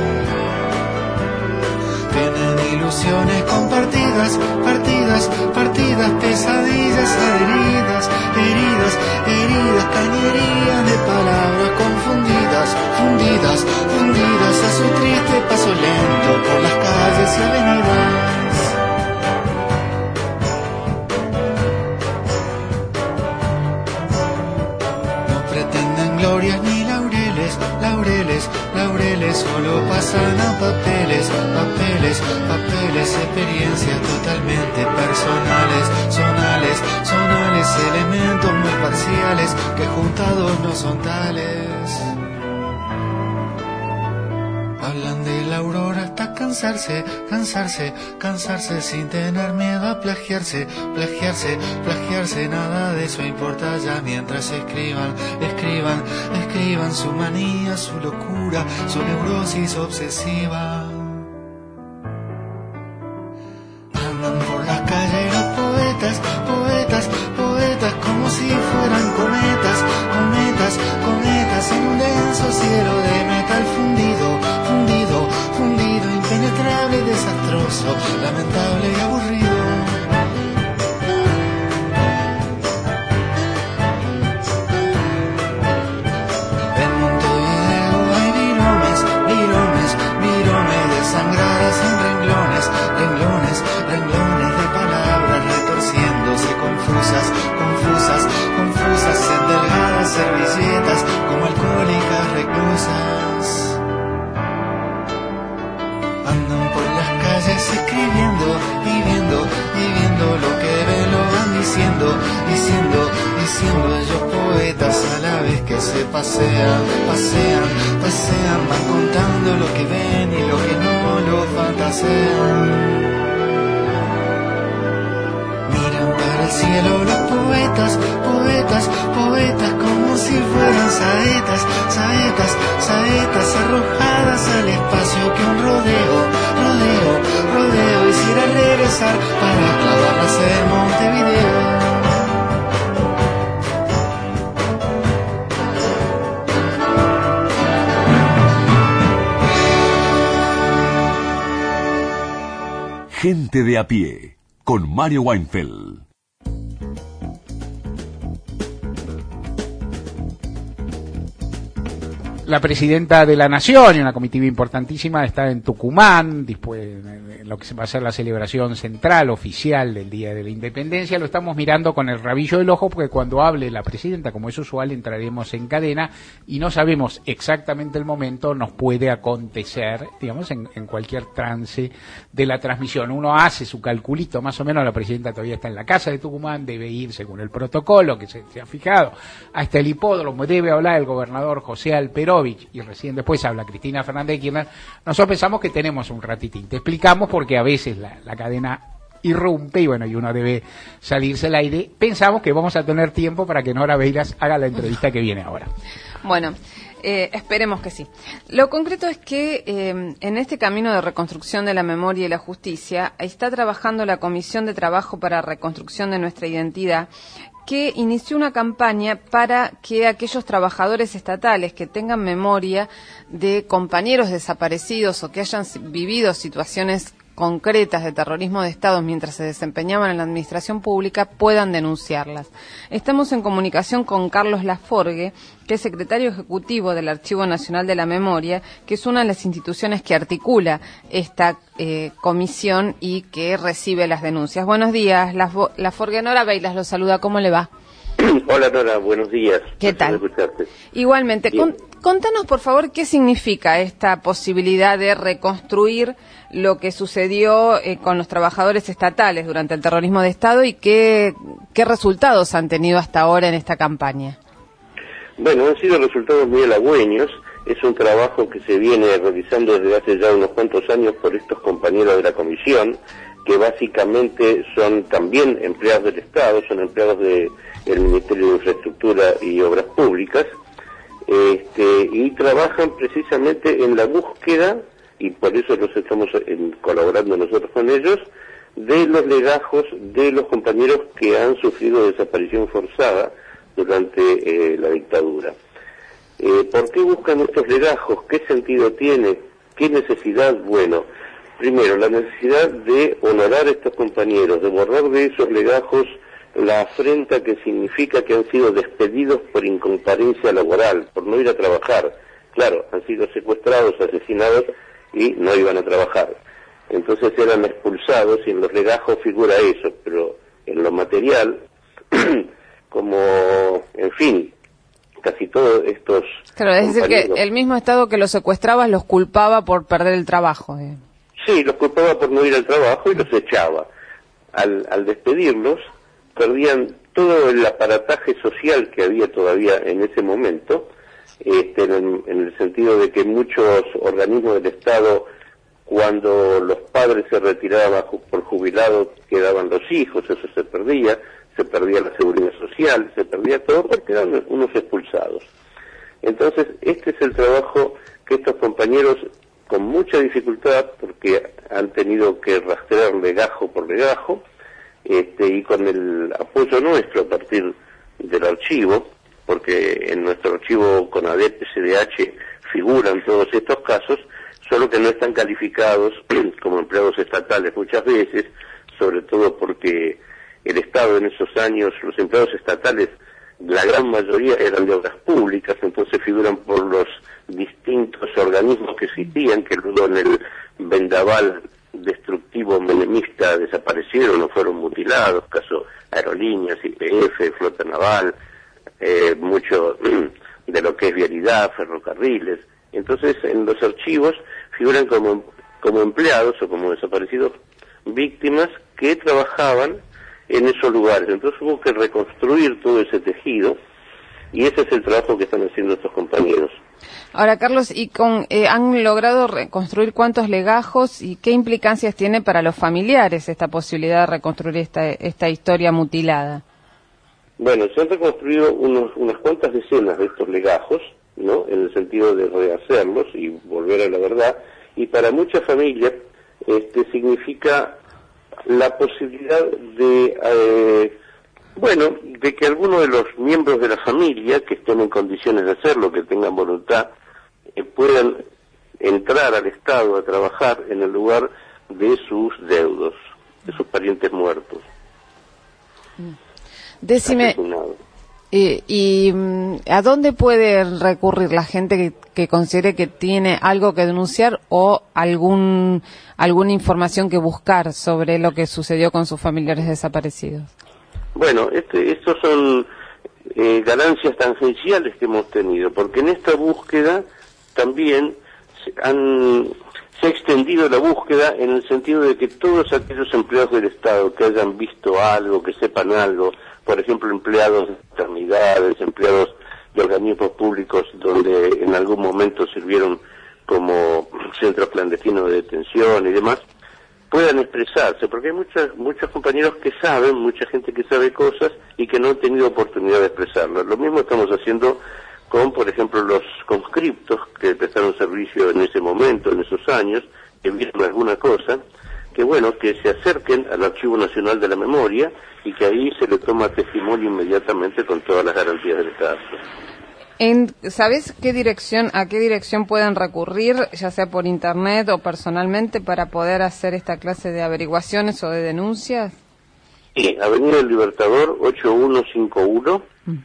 Tienen ilusiones compartidas, pesadillas adheridas, heridas, cañerías de palabras fundidas a su triste paso lento por las calles y avenidas. No pretenden glorias ni laureles, solo pasan a papeles, experiencias totalmente personales, sonales, elementos muy parciales que juntados no son tales. Hablan de la aurora hasta cansarse sin tener miedo a plagiarse, nada de eso importa ya mientras escriban su manía, su locura, su neurosis obsesiva. Andan por las calles los poetas como si fueran cometas en un denso cielo de metal fundido, impenetrable, desastroso, lamentable y aburrido. que pasean, pasean, pasean, van contando lo que ven y lo que no lo fantasean. Miran para el cielo los poetas, poetas, poetas, como si fueran saetas, saetas, saetas arrojadas al espacio que un rodeo, rodeo, rodeo hiciera regresar para clavarlas en Montevideo. Gente de a pie, con Mario Weinfeld. La presidenta de la Nación, y una comitiva importantísima, está en Tucumán, después en lo que se va a ser la celebración central oficial del Día de la Independencia. Lo estamos mirando con el rabillo del ojo, porque cuando hable la presidenta, como es usual, entraremos en cadena y no sabemos exactamente el momento, nos puede acontecer, digamos, en cualquier trance de la transmisión. Uno hace su calculito, más o menos. La presidenta todavía está en la casa de Tucumán, debe ir según el protocolo que se ha fijado hasta el hipódromo, debe hablar el gobernador José Alperovich, y recién después habla Cristina Fernández de Kirchner. Nosotros pensamos que tenemos un ratitín, te explicamos porque a veces la cadena irrumpe y bueno, y uno debe salirse al aire. Pensamos que vamos a tener tiempo para que Nora Beiras haga la entrevista que viene ahora. Bueno, esperemos que sí. Lo concreto es que en este camino de reconstrucción de la memoria y la justicia está trabajando la Comisión de Trabajo para Reconstrucción de Nuestra Identidad, que inició una campaña para que aquellos trabajadores estatales que tengan memoria de compañeros desaparecidos o que hayan vivido situaciones concretas de terrorismo de Estado mientras se desempeñaban en la administración pública puedan denunciarlas. Estamos en comunicación con Carlos Laforgue, que es secretario ejecutivo del Archivo Nacional de la Memoria, que es una de las instituciones que articula esta comisión y que recibe las denuncias. Buenos días, Laforgue. Nora Beiras lo saluda, ¿cómo le va? Hola Nora, buenos días. ¿Qué tal? Igualmente, contanos por favor qué significa esta posibilidad de reconstruir lo que sucedió con los trabajadores estatales durante el terrorismo de Estado y qué resultados han tenido hasta ahora en esta campaña. Bueno, han sido resultados muy halagüeños. Es un trabajo que se viene realizando desde hace ya unos cuantos años por estos compañeros de la comisión, que básicamente son también empleados del Estado, son empleados del Ministerio de Infraestructura y Obras Públicas, y trabajan precisamente en la búsqueda, y por eso los estamos colaborando nosotros con ellos, de los legajos de los compañeros que han sufrido desaparición forzada durante la dictadura. ¿Por qué buscan estos legajos? ¿Qué sentido tiene? ¿Qué necesidad? Bueno, primero, la necesidad de honorar a estos compañeros, de borrar de esos legajos la afrenta que significa que han sido despedidos por incomparecencia laboral, por no ir a trabajar. Claro, han sido secuestrados, asesinados y no iban a trabajar. Entonces eran expulsados y en los legajos figura eso, pero en lo material, como, en fin, casi todos estos... Claro, es decir que el mismo Estado que los secuestraba los culpaba por perder el trabajo. Sí, los culpaba por no ir al trabajo y los echaba. Al despedirlos, perdían todo el aparataje social que había todavía en ese momento, en el sentido de que muchos organismos del Estado, cuando los padres se retiraban por jubilados, quedaban los hijos, eso se perdía la seguridad social, se perdía todo porque eran unos expulsados. Entonces, este es el trabajo que estos compañeros, con mucha dificultad, porque han tenido que rastrear legajo por legajo, y con el apoyo nuestro a partir del archivo, porque en nuestro archivo CONADEP, SDH, figuran todos estos casos, solo que no están calificados como empleados estatales muchas veces, sobre todo porque el Estado en esos años, los empleados estatales, la gran mayoría eran de obras públicas, entonces figuran por los distintos organismos que existían, que luego en el vendaval destructivo menemista desaparecieron o fueron mutilados, caso Aerolíneas, YPF, Flota Naval, mucho de lo que es vialidad, ferrocarriles. Entonces en los archivos figuran como empleados o como desaparecidos víctimas que trabajaban en esos lugares. Entonces hubo que reconstruir todo ese tejido Y ese es el trabajo que están haciendo estos compañeros. Ahora, Carlos, ¿han logrado reconstruir cuántos legajos y qué implicancias tiene para los familiares esta posibilidad de reconstruir esta historia mutilada? Bueno, se han reconstruido unas cuantas decenas de estos legajos, ¿no? En el sentido de rehacerlos y volver a la verdad. Y para muchas familias significa la posibilidad de de que alguno de los miembros de la familia que estén en condiciones de hacerlo, que tengan voluntad, puedan entrar al Estado a trabajar en el lugar de sus deudos, de sus parientes muertos. Decime, ¿a dónde puede recurrir la gente que considere que tiene algo que denunciar o alguna información que buscar sobre lo que sucedió con sus familiares desaparecidos? Bueno, estos son ganancias tangenciales que hemos tenido, porque en esta búsqueda también se ha extendido la búsqueda en el sentido de que todos aquellos empleados del Estado que hayan visto algo, que sepan algo, por ejemplo, empleados de maternidades, empleados de organismos públicos donde en algún momento sirvieron como centros clandestinos de detención y demás, puedan expresarse, porque hay muchos compañeros que saben, mucha gente que sabe cosas y que no han tenido oportunidad de expresarlas. Lo mismo estamos haciendo con, por ejemplo, los conscriptos que prestaron servicio en ese momento, en esos años, que vieron alguna cosa, que se acerquen al Archivo Nacional de la Memoria y que ahí se le toma testimonio inmediatamente con todas las garantías del caso. ¿Sabes a qué dirección pueden recurrir, ya sea por internet o personalmente, para poder hacer esta clase de averiguaciones o de denuncias? Sí, Avenida del Libertador, 8151.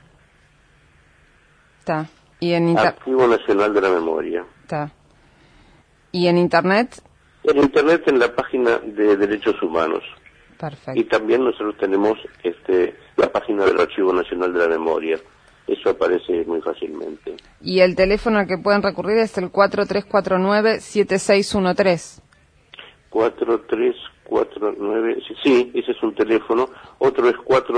Está. Archivo Nacional de la Memoria. Está. ¿Y en internet? En internet, en la página de Derechos Humanos. Perfecto. Y también nosotros tenemos la página del Archivo Nacional de la Memoria. Eso aparece muy fácilmente. ¿Y el teléfono al que pueden recurrir es el 4349-7613? 4349, sí, ese es un teléfono. Otro es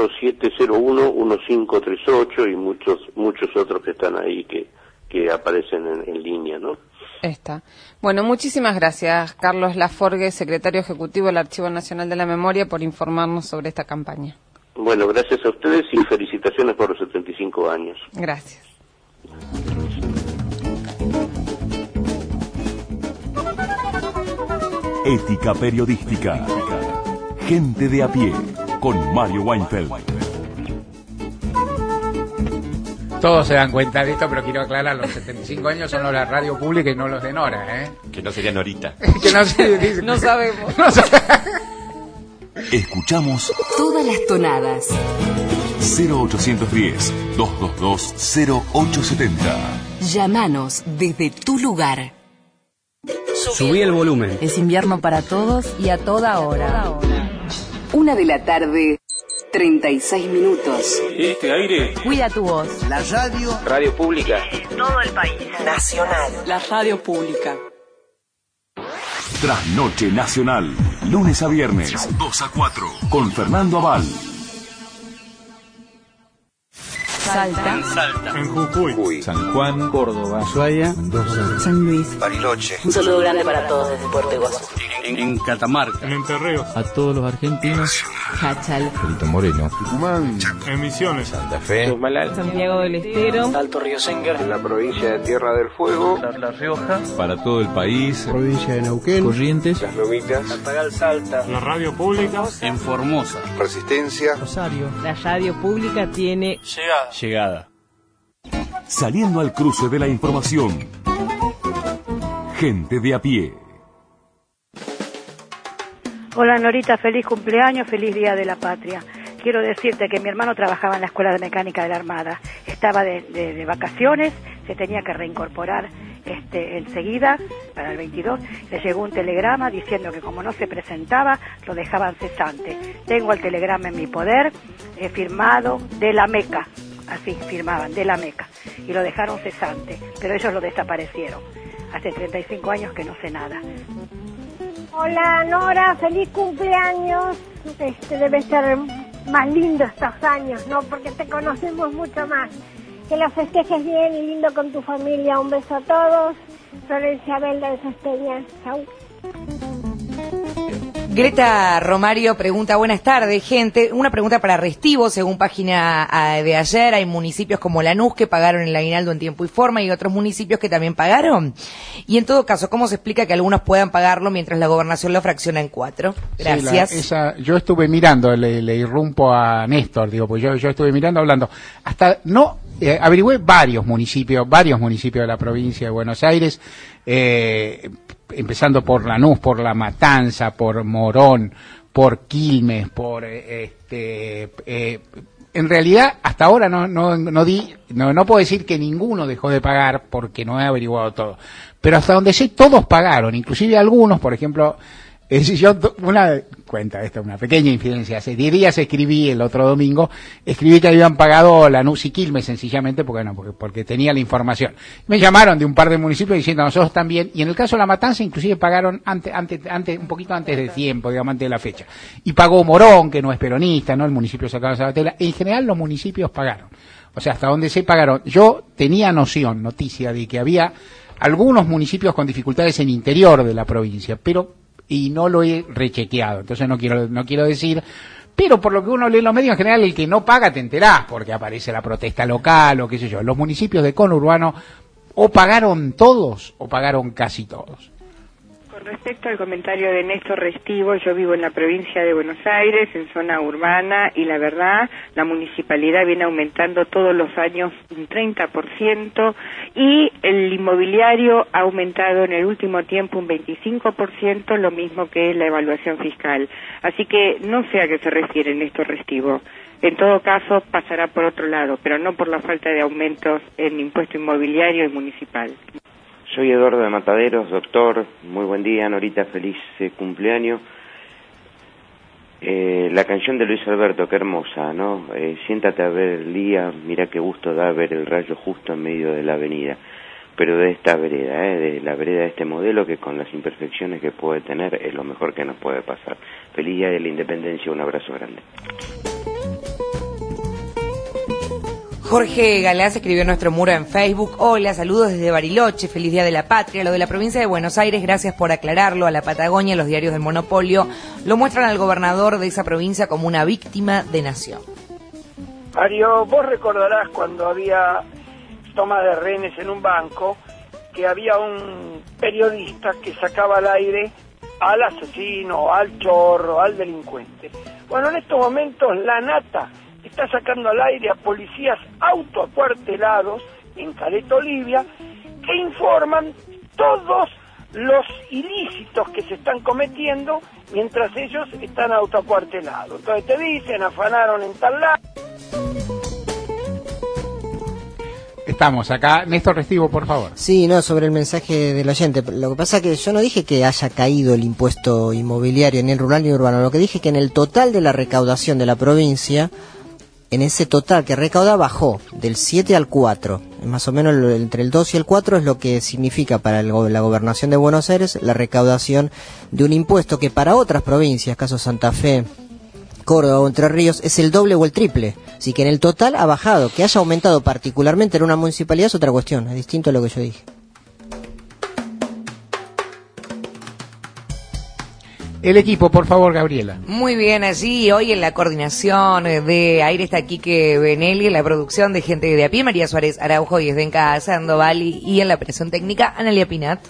4701-1538 y muchos otros que están ahí que aparecen en línea, ¿no? Está. Bueno, muchísimas gracias, Carlos Laforgue, secretario ejecutivo del Archivo Nacional de la Memoria, por informarnos sobre esta campaña. Bueno, gracias a ustedes y felicitaciones por los 75 años. Gracias. Ética periodística. Gente de a pie, con Mario Weinfeld. Todos se dan cuenta de esto, pero quiero aclarar, los 75 años son los de la radio pública y no los de Nora, ¿eh? Que no sería Norita. Que no sé, no sabemos. Escuchamos todas las tonadas. 0810-222-0870. Llámanos desde tu lugar. Subí el volumen. Es invierno para todos y a toda hora. 1 de la tarde, 36 minutos. Este aire. Cuida tu voz. La radio. Radio pública. En todo el país. Nacional. La radio pública. Trasnoche Nacional. Lunes a viernes, 2 a 4. Con Fernando Aval. Salta. En Jujuy. San Juan. Córdoba. Ushuaia. Mendoza. San Luis. Bariloche. Un saludo grande para todos desde Puerto Iguazú. En Catamarca. En Entre Ríos. A todos los argentinos. Cachal. Perito Moreno. Tucumán. En Misiones. Santa Fe. Santiago del Estero. Alto Río Sengar. En la provincia de Tierra del Fuego. La Rioja. Para todo el país. Provincia de Neuquén. Corrientes. Las Lomitas. Tagal Salta. La radio pública. En Formosa. Resistencia. Rosario. La radio pública tiene Llegada. Saliendo al cruce de la información. Gente de a pie. Hola Norita, feliz cumpleaños, feliz Día de la Patria. Quiero decirte que mi hermano trabajaba en la Escuela de Mecánica de la Armada. Estaba de vacaciones, se tenía que reincorporar enseguida, para el 22. Le llegó un telegrama diciendo que como no se presentaba, lo dejaban cesante. Tengo el telegrama en mi poder, firmado de la Meca. Así firmaban, de la Meca, y lo dejaron cesante, pero ellos lo desaparecieron. Hace 35 años que no sé nada. Hola Nora, feliz cumpleaños. Debe ser más lindo estos años, ¿no? Porque te conocemos mucho más. Que lo festejes bien y lindo con tu familia. Un beso a todos. Florencia Belda de Sosteña. Chau. Greta Romario pregunta, buenas tardes, gente. Una pregunta para Restivo. Según página de ayer, hay municipios como Lanús que pagaron el aguinaldo en tiempo y forma y otros municipios que también pagaron. Y en todo caso, ¿cómo se explica que algunos puedan pagarlo mientras la gobernación lo fracciona en 4? Gracias. Sí, yo estuve mirando, le irrumpo a Néstor, digo, pues yo estuve mirando, hablando. Hasta no averigüé varios municipios de la provincia de Buenos Aires, empezando por Lanús, por La Matanza, por Morón, por Quilmes, por en realidad hasta ahora no puedo decir que ninguno dejó de pagar porque no he averiguado todo, pero hasta donde sé todos pagaron, inclusive algunos, por ejemplo, una pequeña infidencia. Hace 10 días escribí el otro domingo, que habían pagado Lanús y Quilmes sencillamente porque tenía la información. Me llamaron de un par de municipios diciendo nosotros también, y en el caso de La Matanza inclusive pagaron antes un poquito antes de tiempo, digamos, antes de la fecha. Y pagó Morón, que no es peronista, ¿no? El municipio sacado de Sabatella. En general los municipios pagaron. O sea, hasta donde se pagaron. Yo tenía noticia de que había algunos municipios con dificultades en interior de la provincia, y no lo he rechequeado, entonces no quiero decir, pero por lo que uno lee en los medios en general, el que no paga te enterás, porque aparece la protesta local o qué sé yo. Los municipios de conurbano o pagaron todos o pagaron casi todos. Con respecto al comentario de Néstor Restivo, yo vivo en la provincia de Buenos Aires, en zona urbana, y la verdad, la municipalidad viene aumentando todos los años un 30%, y el inmobiliario ha aumentado en el último tiempo un 25%, lo mismo que la evaluación fiscal. Así que no sé a qué se refiere Néstor Restivo. En todo caso, pasará por otro lado, pero no por la falta de aumentos en impuesto inmobiliario y municipal. Soy Eduardo de Mataderos, doctor. Muy buen día, Norita, feliz cumpleaños. La canción de Luis Alberto, qué hermosa, ¿no? Siéntate a ver el día, mira qué gusto da ver el rayo justo en medio de la avenida. Pero de esta vereda, de la vereda de este modelo, que con las imperfecciones que puede tener es lo mejor que nos puede pasar. Feliz día de la Independencia, un abrazo grande. Jorge Galás escribió en nuestro muro en Facebook: hola, saludos desde Bariloche, feliz día de la patria. Lo de la provincia de Buenos Aires, gracias por aclararlo. A la Patagonia, los diarios del monopolio lo muestran al gobernador de esa provincia como una víctima de nación. Mario, vos recordarás cuando había toma de rehenes en un banco, que había un periodista que sacaba al aire al asesino, al chorro, al delincuente. Bueno, en estos momentos la nata está sacando al aire a policías autoacuartelados en Caleta Olivia, que informan todos los ilícitos que se están cometiendo mientras ellos están autoacuartelados. Entonces te dicen, afanaron en tal lado. Estamos acá. Néstor Restivo, por favor. Sí, no, sobre el mensaje del oyente. Lo que pasa es que yo no dije que haya caído el impuesto inmobiliario ni en rural ni urbano. Lo que dije es que en el total de la recaudación de la provincia, en ese total que recauda, bajó del 7 al 4. Más o menos entre el 2 y el 4 es lo que significa para la gobernación de Buenos Aires la recaudación de un impuesto que para otras provincias, caso Santa Fe, Córdoba o Entre Ríos, es el doble o el triple. Así que en el total ha bajado. Que haya aumentado particularmente en una municipalidad es otra cuestión, es distinto a lo que yo dije. El equipo, por favor, Gabriela. Muy bien, allí hoy en la coordinación de aire está Quique Benelli, en la producción de Gente de a Pie, María Suárez Araujo y Esdenca Sandoval, y en la operación técnica, Analia Pinat.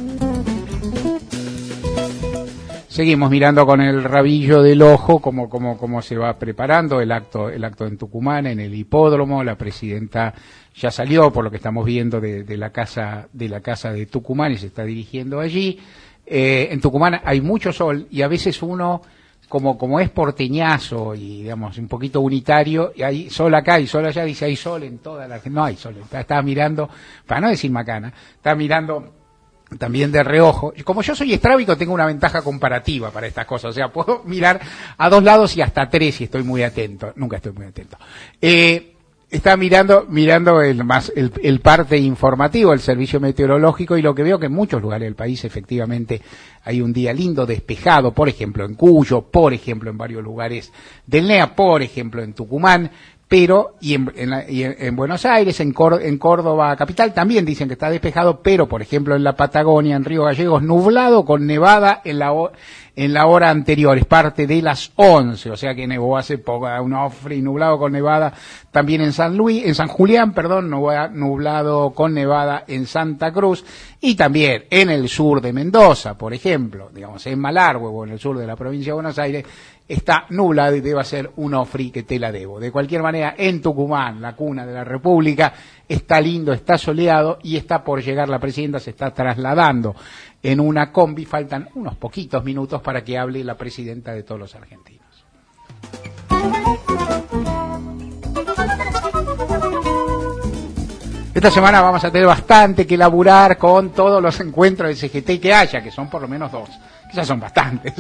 Seguimos mirando con el rabillo del ojo cómo se va preparando el acto en Tucumán, en el hipódromo. La presidenta ya salió, por lo que estamos viendo, de la casa de Tucumán, y se está dirigiendo allí. En Tucumán hay mucho sol, y a veces uno, como es porteñazo y, digamos, un poquito unitario, y hay sol acá y sol allá, dice hay sol en toda la... No hay sol, estaba mirando, para no decir macana, estaba mirando también de reojo. Como yo soy estrábico, tengo una ventaja comparativa para estas cosas, o sea, puedo mirar a 2 lados y hasta 3 si estoy muy atento. Nunca estoy muy atento. Está mirando el parte informativo, el servicio meteorológico, y lo que veo que en muchos lugares del país efectivamente hay un día lindo, despejado, por ejemplo en Cuyo, por ejemplo en varios lugares del NEA, por ejemplo en Tucumán, pero en Buenos Aires, en Córdoba capital también dicen que está despejado, pero por ejemplo en la Patagonia, en Río Gallegos, nublado con nevada en la hora anterior, es parte de las 11, o sea que nevó hace poco, Onofre, nublado con nevada también en San Julián, nublado con nevada en Santa Cruz, y también en el sur de Mendoza, por ejemplo, digamos en Malargüe o en el sur de la provincia de Buenos Aires, está nublado y debe ser un Onofre que te la debo. De cualquier manera, en Tucumán, la cuna de la República, está lindo, está soleado y está por llegar la presidenta, se está trasladando en una combi. Faltan unos poquitos minutos para que hable la presidenta de todos los argentinos. Esta semana vamos a tener bastante que laburar con todos los encuentros de CGT que haya, que son por lo menos 2. Ya son bastantes.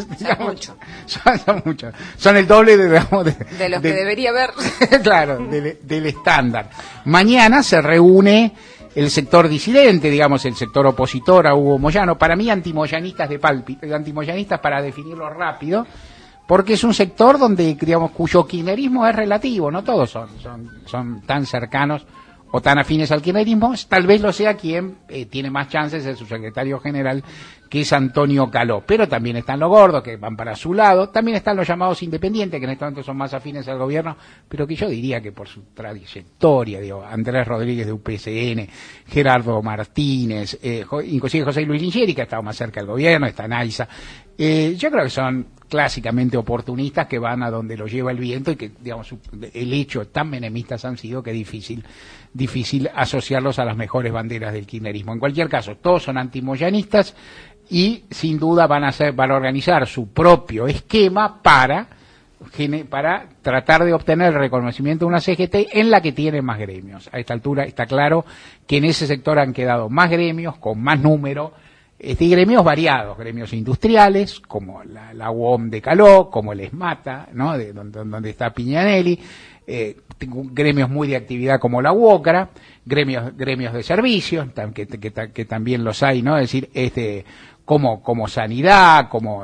Son muchos. Son el doble de lo que debería haber. Claro, del estándar. Mañana se reúne el sector disidente, digamos, el sector opositor a Hugo Moyano. Para mí, antimoyanistas antimoyanistas para definirlo rápido, porque es un sector donde, digamos, cuyo kirchnerismo es relativo, no todos son tan cercanos o tan afines al kirchnerismo. Tal vez lo sea quien tiene más chances de su secretario general, que es Antonio Caló, pero también están los gordos que van para su lado, también están los llamados independientes que en este momento son más afines al gobierno, pero que yo diría que por su trayectoria, Andrés Rodríguez de UPCN, Gerardo Martínez, inclusive José Luis Lingeri, que ha estado más cerca del gobierno, está Naiza, yo creo que son clásicamente oportunistas que van a donde los lleva el viento y que, digamos, el hecho tan menemistas han sido que es difícil asociarlos a las mejores banderas del kirchnerismo. En cualquier caso, todos son antimoyanistas y sin duda van a organizar su propio esquema para tratar de obtener el reconocimiento de una CGT en la que tiene más gremios. A esta altura está claro que en ese sector han quedado más gremios, con más número, y gremios variados, gremios industriales, como la UOM de Caló, como el ESMATA, ¿no? Donde está Piñanelli, gremios muy de actividad como la UOCRA, gremios de servicios, que también los hay, ¿no? Es decir, como sanidad, como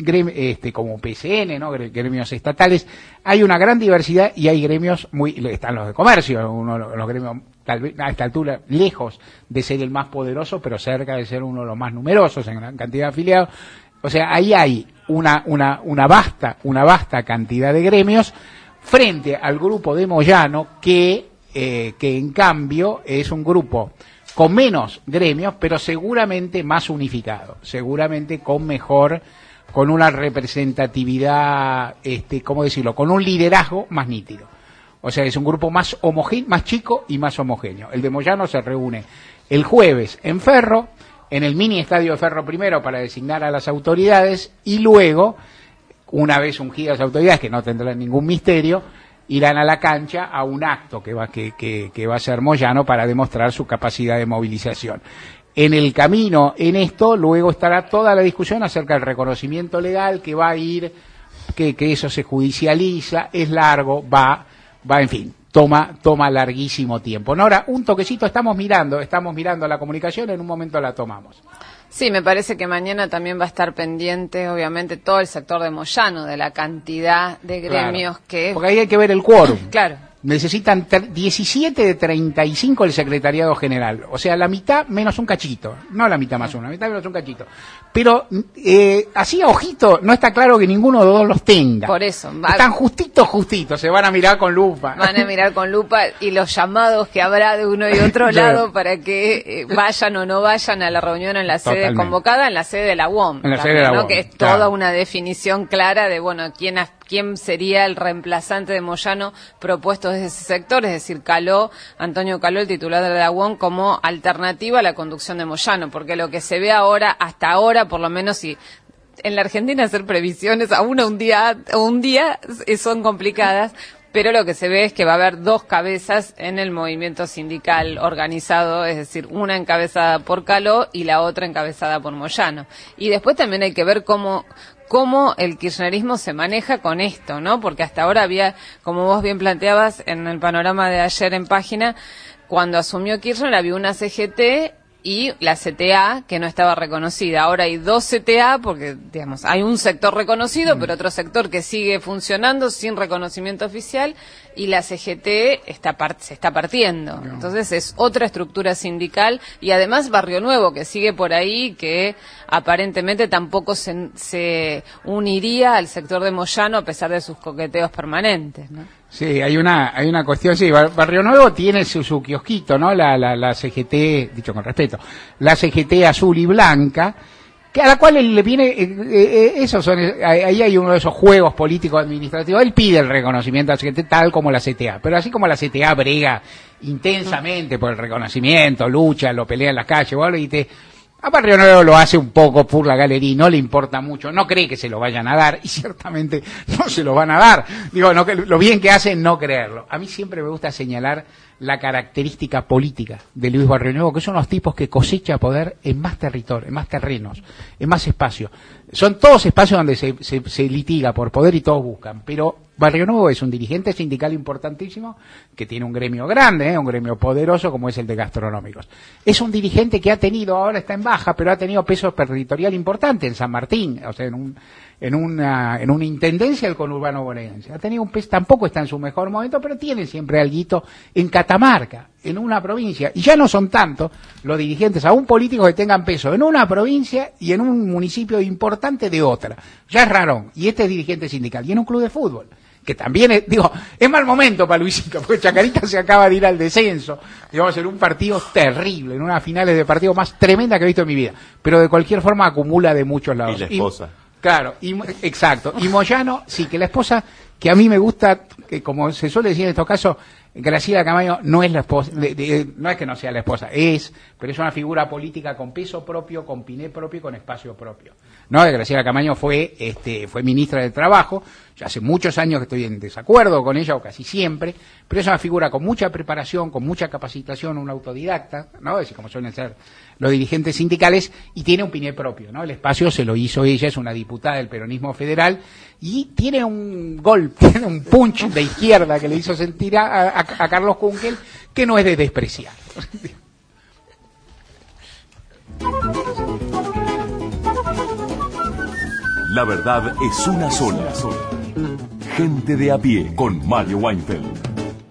PCN, ¿no? Gremios estatales. Hay una gran diversidad y hay gremios están los de comercio, los gremios tal vez a esta altura lejos de ser el más poderoso, pero cerca de ser uno de los más numerosos en gran cantidad de afiliados. O sea, ahí hay una vasta cantidad de gremios frente al grupo de Moyano que en cambio es un grupo con menos gremios, pero seguramente más unificado, seguramente con una representatividad, ¿cómo decirlo?, con un liderazgo más nítido. O sea, es un grupo más chico y más homogéneo. El de Moyano se reúne el jueves en Ferro, en el mini estadio de Ferro primero para designar a las autoridades y luego, una vez ungidas las autoridades, que no tendrán ningún misterio, irán a la cancha a un acto que va a hacer Moyano para demostrar su capacidad de movilización. En el camino, en esto, luego estará toda la discusión acerca del reconocimiento legal que va a ir, que eso se judicializa, es largo, en fin, toma larguísimo tiempo. Nora, un toquecito, estamos mirando la comunicación, en un momento la tomamos. Sí, me parece que mañana también va a estar pendiente, obviamente, todo el sector de Moyano, de la cantidad de gremios que... Porque ahí hay que ver el quórum. Claro. Necesitan 17 de 35 el secretariado general, o sea, la mitad menos un cachito, no la mitad más una, la mitad menos un cachito. Pero así a ojito no está claro que ninguno de los dos los tenga. Por eso. Están justitos, se van a mirar con lupa. Van a mirar con lupa y los llamados que habrá de uno y otro lado para que vayan o no vayan a la reunión en la sede convocada, en la sede de la UOM. En la sede de la UOM, que es toda una definición clara de, quién sería el reemplazante de Moyano propuesto desde ese sector, es decir, Antonio Caló, el titular de la UOM, como alternativa a la conducción de Moyano, porque lo que se ve hasta ahora, por lo menos, y en la Argentina hacer previsiones a un día son complicadas, pero lo que se ve es que va a haber dos cabezas en el movimiento sindical organizado, es decir, una encabezada por Caló y la otra encabezada por Moyano. Y después también hay que ver cómo el kirchnerismo se maneja con esto, ¿no? Porque hasta ahora había, como vos bien planteabas en el panorama de ayer en Página, cuando asumió Kirchner había una CGT y la CTA que no estaba reconocida. Ahora hay 2 CTA porque, digamos, hay un sector reconocido, pero otro sector que sigue funcionando sin reconocimiento oficial, y la CGT se está partiendo. No. Entonces es otra estructura sindical, y además Barrio Nuevo, que sigue por ahí, que aparentemente tampoco se uniría al sector de Moyano a pesar de sus coqueteos permanentes, ¿no? Sí, hay una cuestión, sí, Barrio Nuevo tiene su kiosquito, ¿no? La CGT, dicho con respeto, la CGT azul y blanca, que a la cual le viene, ahí hay uno de esos juegos políticos administrativos. Él pide el reconocimiento a la CGT tal como la CTA, pero así como la CTA brega intensamente por el reconocimiento, lucha, lo pelea en las calles, a Barrio Nuevo lo hace un poco por la galería, no le importa mucho, no cree que se lo vayan a dar, y ciertamente no se lo van a dar. Digo, no, lo bien que hacen no creerlo. A mí siempre me gusta señalar la característica política de Luis Barrio Nuevo, que son los tipos que cosecha poder en más territorio, en más terrenos, en más espacio. Son todos espacios donde se litiga por poder y todos buscan, pero Barrio Nuevo es un dirigente sindical importantísimo que tiene un gremio grande, un gremio poderoso como es el de gastronómicos. Es un dirigente que ha tenido, ahora está en baja, pero ha tenido peso territorial importante en San Martín, o sea, en una intendencia del conurbano bonaerense. Ha tenido un peso, tampoco está en su mejor momento, pero tiene siempre alguito en Catamarca, en una provincia. Y ya no son tantos los dirigentes, aún políticos, que tengan peso en una provincia y en un municipio importante de otra. Ya es raro. Y este es dirigente sindical. Y en un club de fútbol, que también es mal momento para Luisito, porque Chacarita se acaba de ir al descenso, digamos, en un partido terrible, en unas finales de partido más tremenda que he visto en mi vida, pero de cualquier forma acumula de muchos lados. Y la esposa. Claro, exacto. Y Moyano, sí, que la esposa, que a mí me gusta, que como se suele decir en estos casos, Graciela Camaño no es la esposa, no es que no sea la esposa, pero es una figura política con peso propio, con piné propio y con espacio propio. No, Graciela Camaño fue ministra de Trabajo. Yo hace muchos años que estoy en desacuerdo con ella, o casi siempre, pero es una figura con mucha preparación, con mucha capacitación, un autodidacta, ¿no? Es como suelen ser los dirigentes sindicales, y tiene un piné propio, ¿no? El espacio se lo hizo ella, es una diputada del peronismo federal, y tiene un golpe, tiene un punch de izquierda que le hizo sentir a Carlos Kunkel, que no es de despreciar. La verdad es una sola. Gente de a pie, con Mario Weinfeld.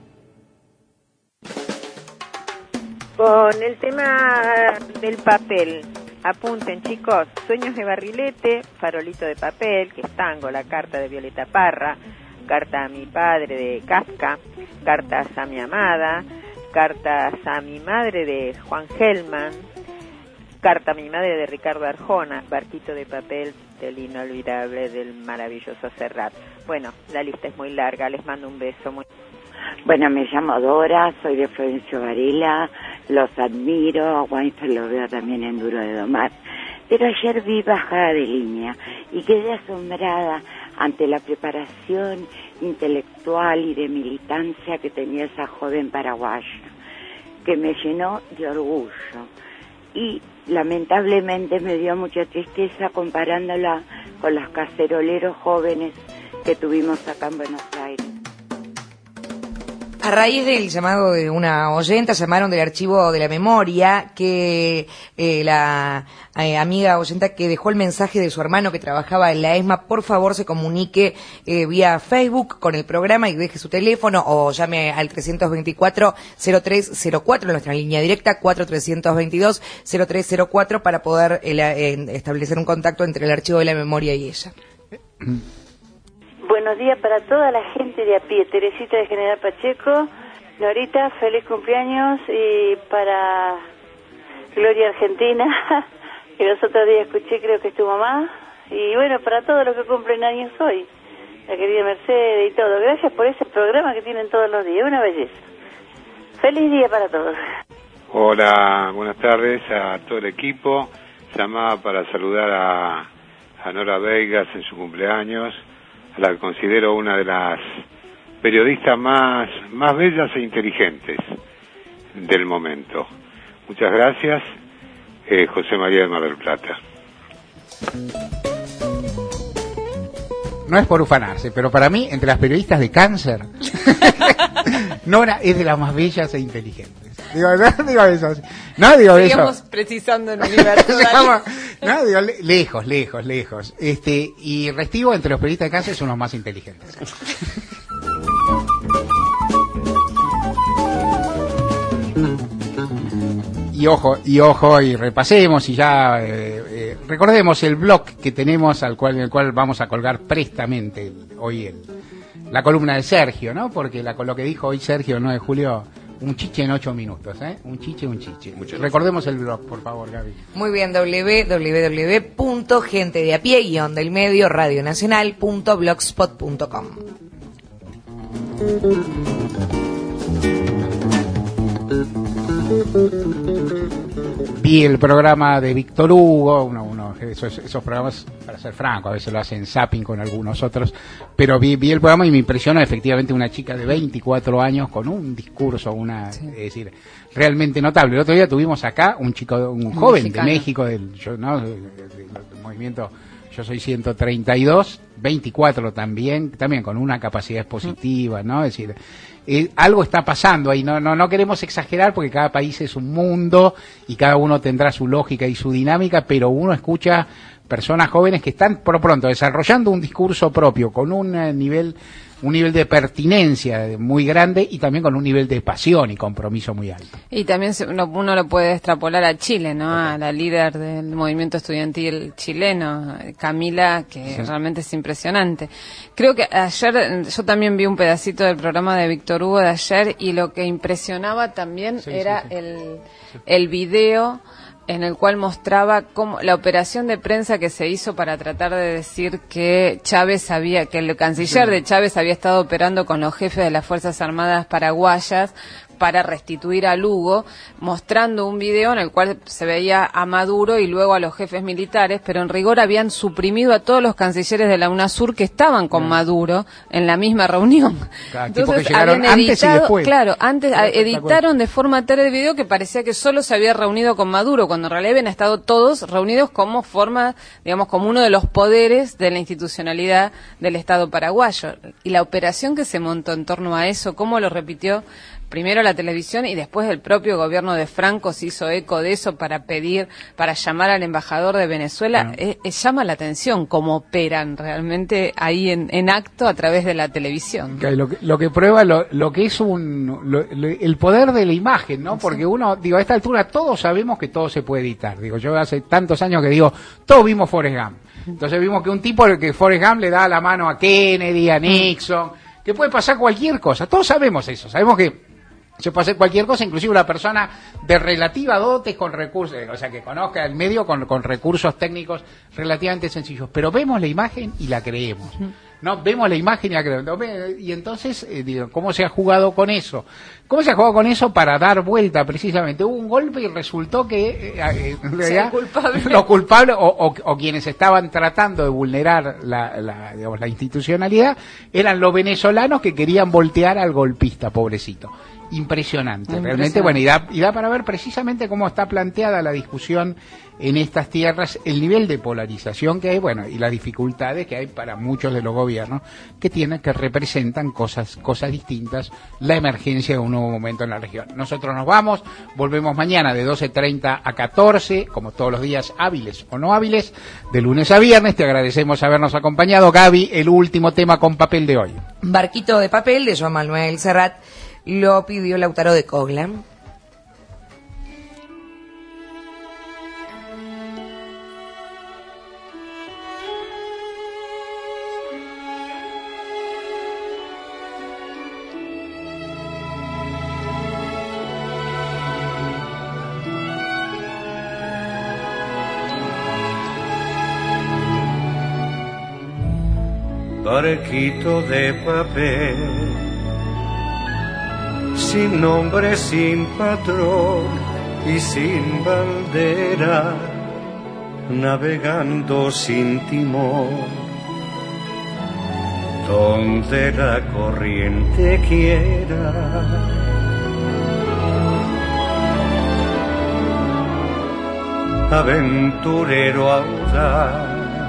Con el tema del papel, apunten chicos, Sueños de Barrilete, Farolito de papel, que es tango, la carta de Violeta Parra, Carta a mi padre de Kafka, Cartas a mi amada, Cartas a mi madre de Juan Gelman, Carta a mi madre de Ricardo Arjona, Barquito de papel del inolvidable, del maravilloso Serrat. Bueno, la lista es muy larga, les mando un beso. Bueno, me llamo Dora, soy de Florencio Varela, los admiro, a Weinfeld lo veo también en Duro de Domar, pero ayer vi Bajada de Línea y quedé asombrada ante la preparación intelectual y de militancia que tenía esa joven paraguaya, que me llenó de orgullo y lamentablemente me dio mucha tristeza comparándola con los caceroleros jóvenes que tuvimos acá en Buenos Aires. A raíz del llamado de una oyenta, llamaron del archivo de la memoria que la amiga oyenta que dejó el mensaje de su hermano que trabajaba en la ESMA, por favor se comunique vía Facebook con el programa y deje su teléfono o llame al 324-0304, nuestra línea directa, 4322-0304, para poder establecer un contacto entre el archivo de la memoria y ella. Buenos días para toda la gente de a pie. Teresita de General Pacheco. Norita, feliz cumpleaños. Y para Gloria Argentina, que los otros días escuché, creo que es tu mamá. Y bueno, para todos los que cumplen años hoy, la querida Mercedes y todo. Gracias por ese programa que tienen todos los días. Una belleza. Feliz día para todos. Hola, buenas tardes a todo el equipo. Llamaba para saludar a Nora Veigas en su cumpleaños. La considero una de las periodistas más bellas e inteligentes del momento. Muchas gracias, José María de Mar del Plata. No es por ufanarse, pero para mí, entre las periodistas de cáncer, Nora es de las más bellas e inteligentes. No digo eso. No digo eso. Sigamos precisando el universo. No, digo, lejos. Y Restivo, entre los periodistas de casa, es uno de los más inteligentes. Y ojo, y repasemos y ya recordemos el blog que tenemos en el cual vamos a colgar prestamente hoy la columna de Sergio, ¿no? Porque lo que dijo hoy Sergio el 9 de julio, un chiche en 8 minutos, ¿eh? Un chiche. Recordemos el blog, por favor, Gaby. Muy bien, www.gentedeapie-del-medio radionacional.blogspot.com. Vi el programa de Víctor Hugo, esos programas, para ser franco, a veces lo hacen zapping con algunos otros, pero vi el programa y me impresionó efectivamente una chica de 24 años con un discurso, es decir, realmente notable. El otro día tuvimos acá un joven mexicano de México, del movimiento Yo Soy 132, 24 también con una capacidad expositiva, ¿no? Es decir, algo está pasando ahí, no queremos exagerar porque cada país es un mundo y cada uno tendrá su lógica y su dinámica, pero uno escucha personas jóvenes que están por pronto desarrollando un discurso propio con un nivel de pertinencia muy grande y también con un nivel de pasión y compromiso muy alto. Y también uno lo puede extrapolar a Chile, ¿no? A la líder del movimiento estudiantil chileno, Camila, que realmente es impresionante. Creo que ayer, yo también vi un pedacito del programa de Víctor Hugo de ayer y lo que impresionaba también era el video en el cual mostraba cómo la operación de prensa que se hizo para tratar de decir que que el canciller de Chávez había estado operando con los jefes de las Fuerzas Armadas paraguayas para restituir a Lugo, mostrando un video en el cual se veía a Maduro y luego a los jefes militares, pero en rigor habían suprimido a todos los cancilleres de la UNASUR que estaban con Maduro en la misma reunión. Entonces que llegaron habían antes editado, y después. claro, antes editaron de forma tal el video que parecía que solo se había reunido con Maduro, cuando en realidad habían estado todos reunidos como forma, digamos, como uno de los poderes de la institucionalidad del Estado paraguayo. Y la operación que se montó en torno a eso, cómo lo repitió primero la televisión y después el propio gobierno de Franco se hizo eco de eso para llamar al embajador de Venezuela. Llama la atención cómo operan realmente ahí en acto a través de la televisión. Lo que prueba lo que es el poder de la imagen, ¿no? Porque uno, a esta altura todos sabemos que todo se puede editar. Yo hace tantos años que todos vimos Forrest Gump. Entonces vimos que un tipo que Forrest Gump le da la mano a Kennedy, a Nixon, que puede pasar cualquier cosa. Todos sabemos eso, sabemos que se puede hacer cualquier cosa, inclusive una persona de relativa dote con recursos, o sea, que conozca el medio con recursos técnicos relativamente sencillos. Pero vemos la imagen y la creemos. ¿No? Vemos la imagen y la creemos. Y entonces, ¿cómo se ha jugado con eso? ¿Cómo se ha jugado con eso para dar vuelta precisamente? Hubo un golpe y resultó que en realidad los culpables o quienes estaban tratando de vulnerar la institucionalidad eran los venezolanos que querían voltear al golpista, pobrecito. Impresionante, realmente, bueno, y da para ver precisamente cómo está planteada la discusión en estas tierras, el nivel de polarización que hay, bueno, y las dificultades que hay para muchos de los gobiernos que representan cosas distintas, la emergencia de un nuevo momento en la región. Nosotros nos vamos, volvemos mañana de 12:30 a 14, como todos los días, hábiles o no hábiles, de lunes a viernes. Te agradecemos habernos acompañado. Gaby, el último tema con papel de hoy. Barquito de papel de Joan Manuel Serrat. Lo pidió Lautaro de Coglan. Barquito de papel, sin nombre, sin patrón y sin bandera, navegando sin timón, donde la corriente quiera. Aventurero audaz,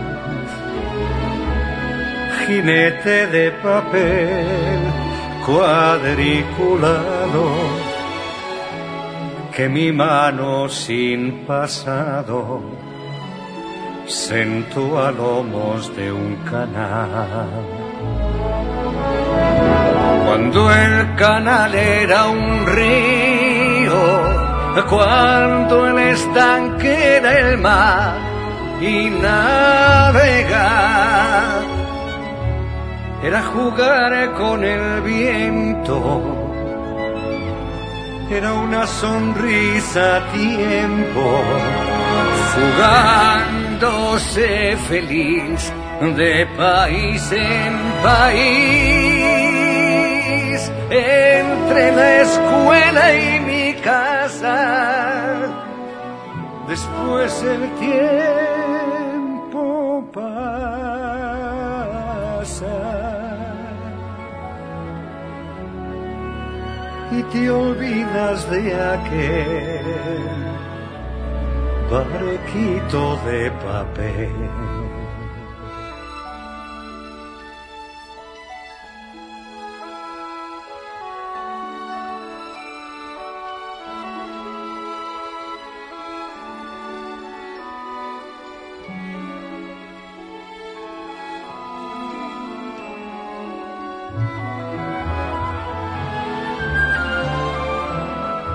jinete de papel cuadriculado, que mi mano sin pasado sentó a lomos de un canal. Cuando el canal era un río, cuando el estanque era el mar, y navegar era jugar con el viento, era una sonrisa a tiempo, fugándose feliz de país en país, entre la escuela y mi casa. Después el tiempo pasa y te olvidas de aquel barquito de papel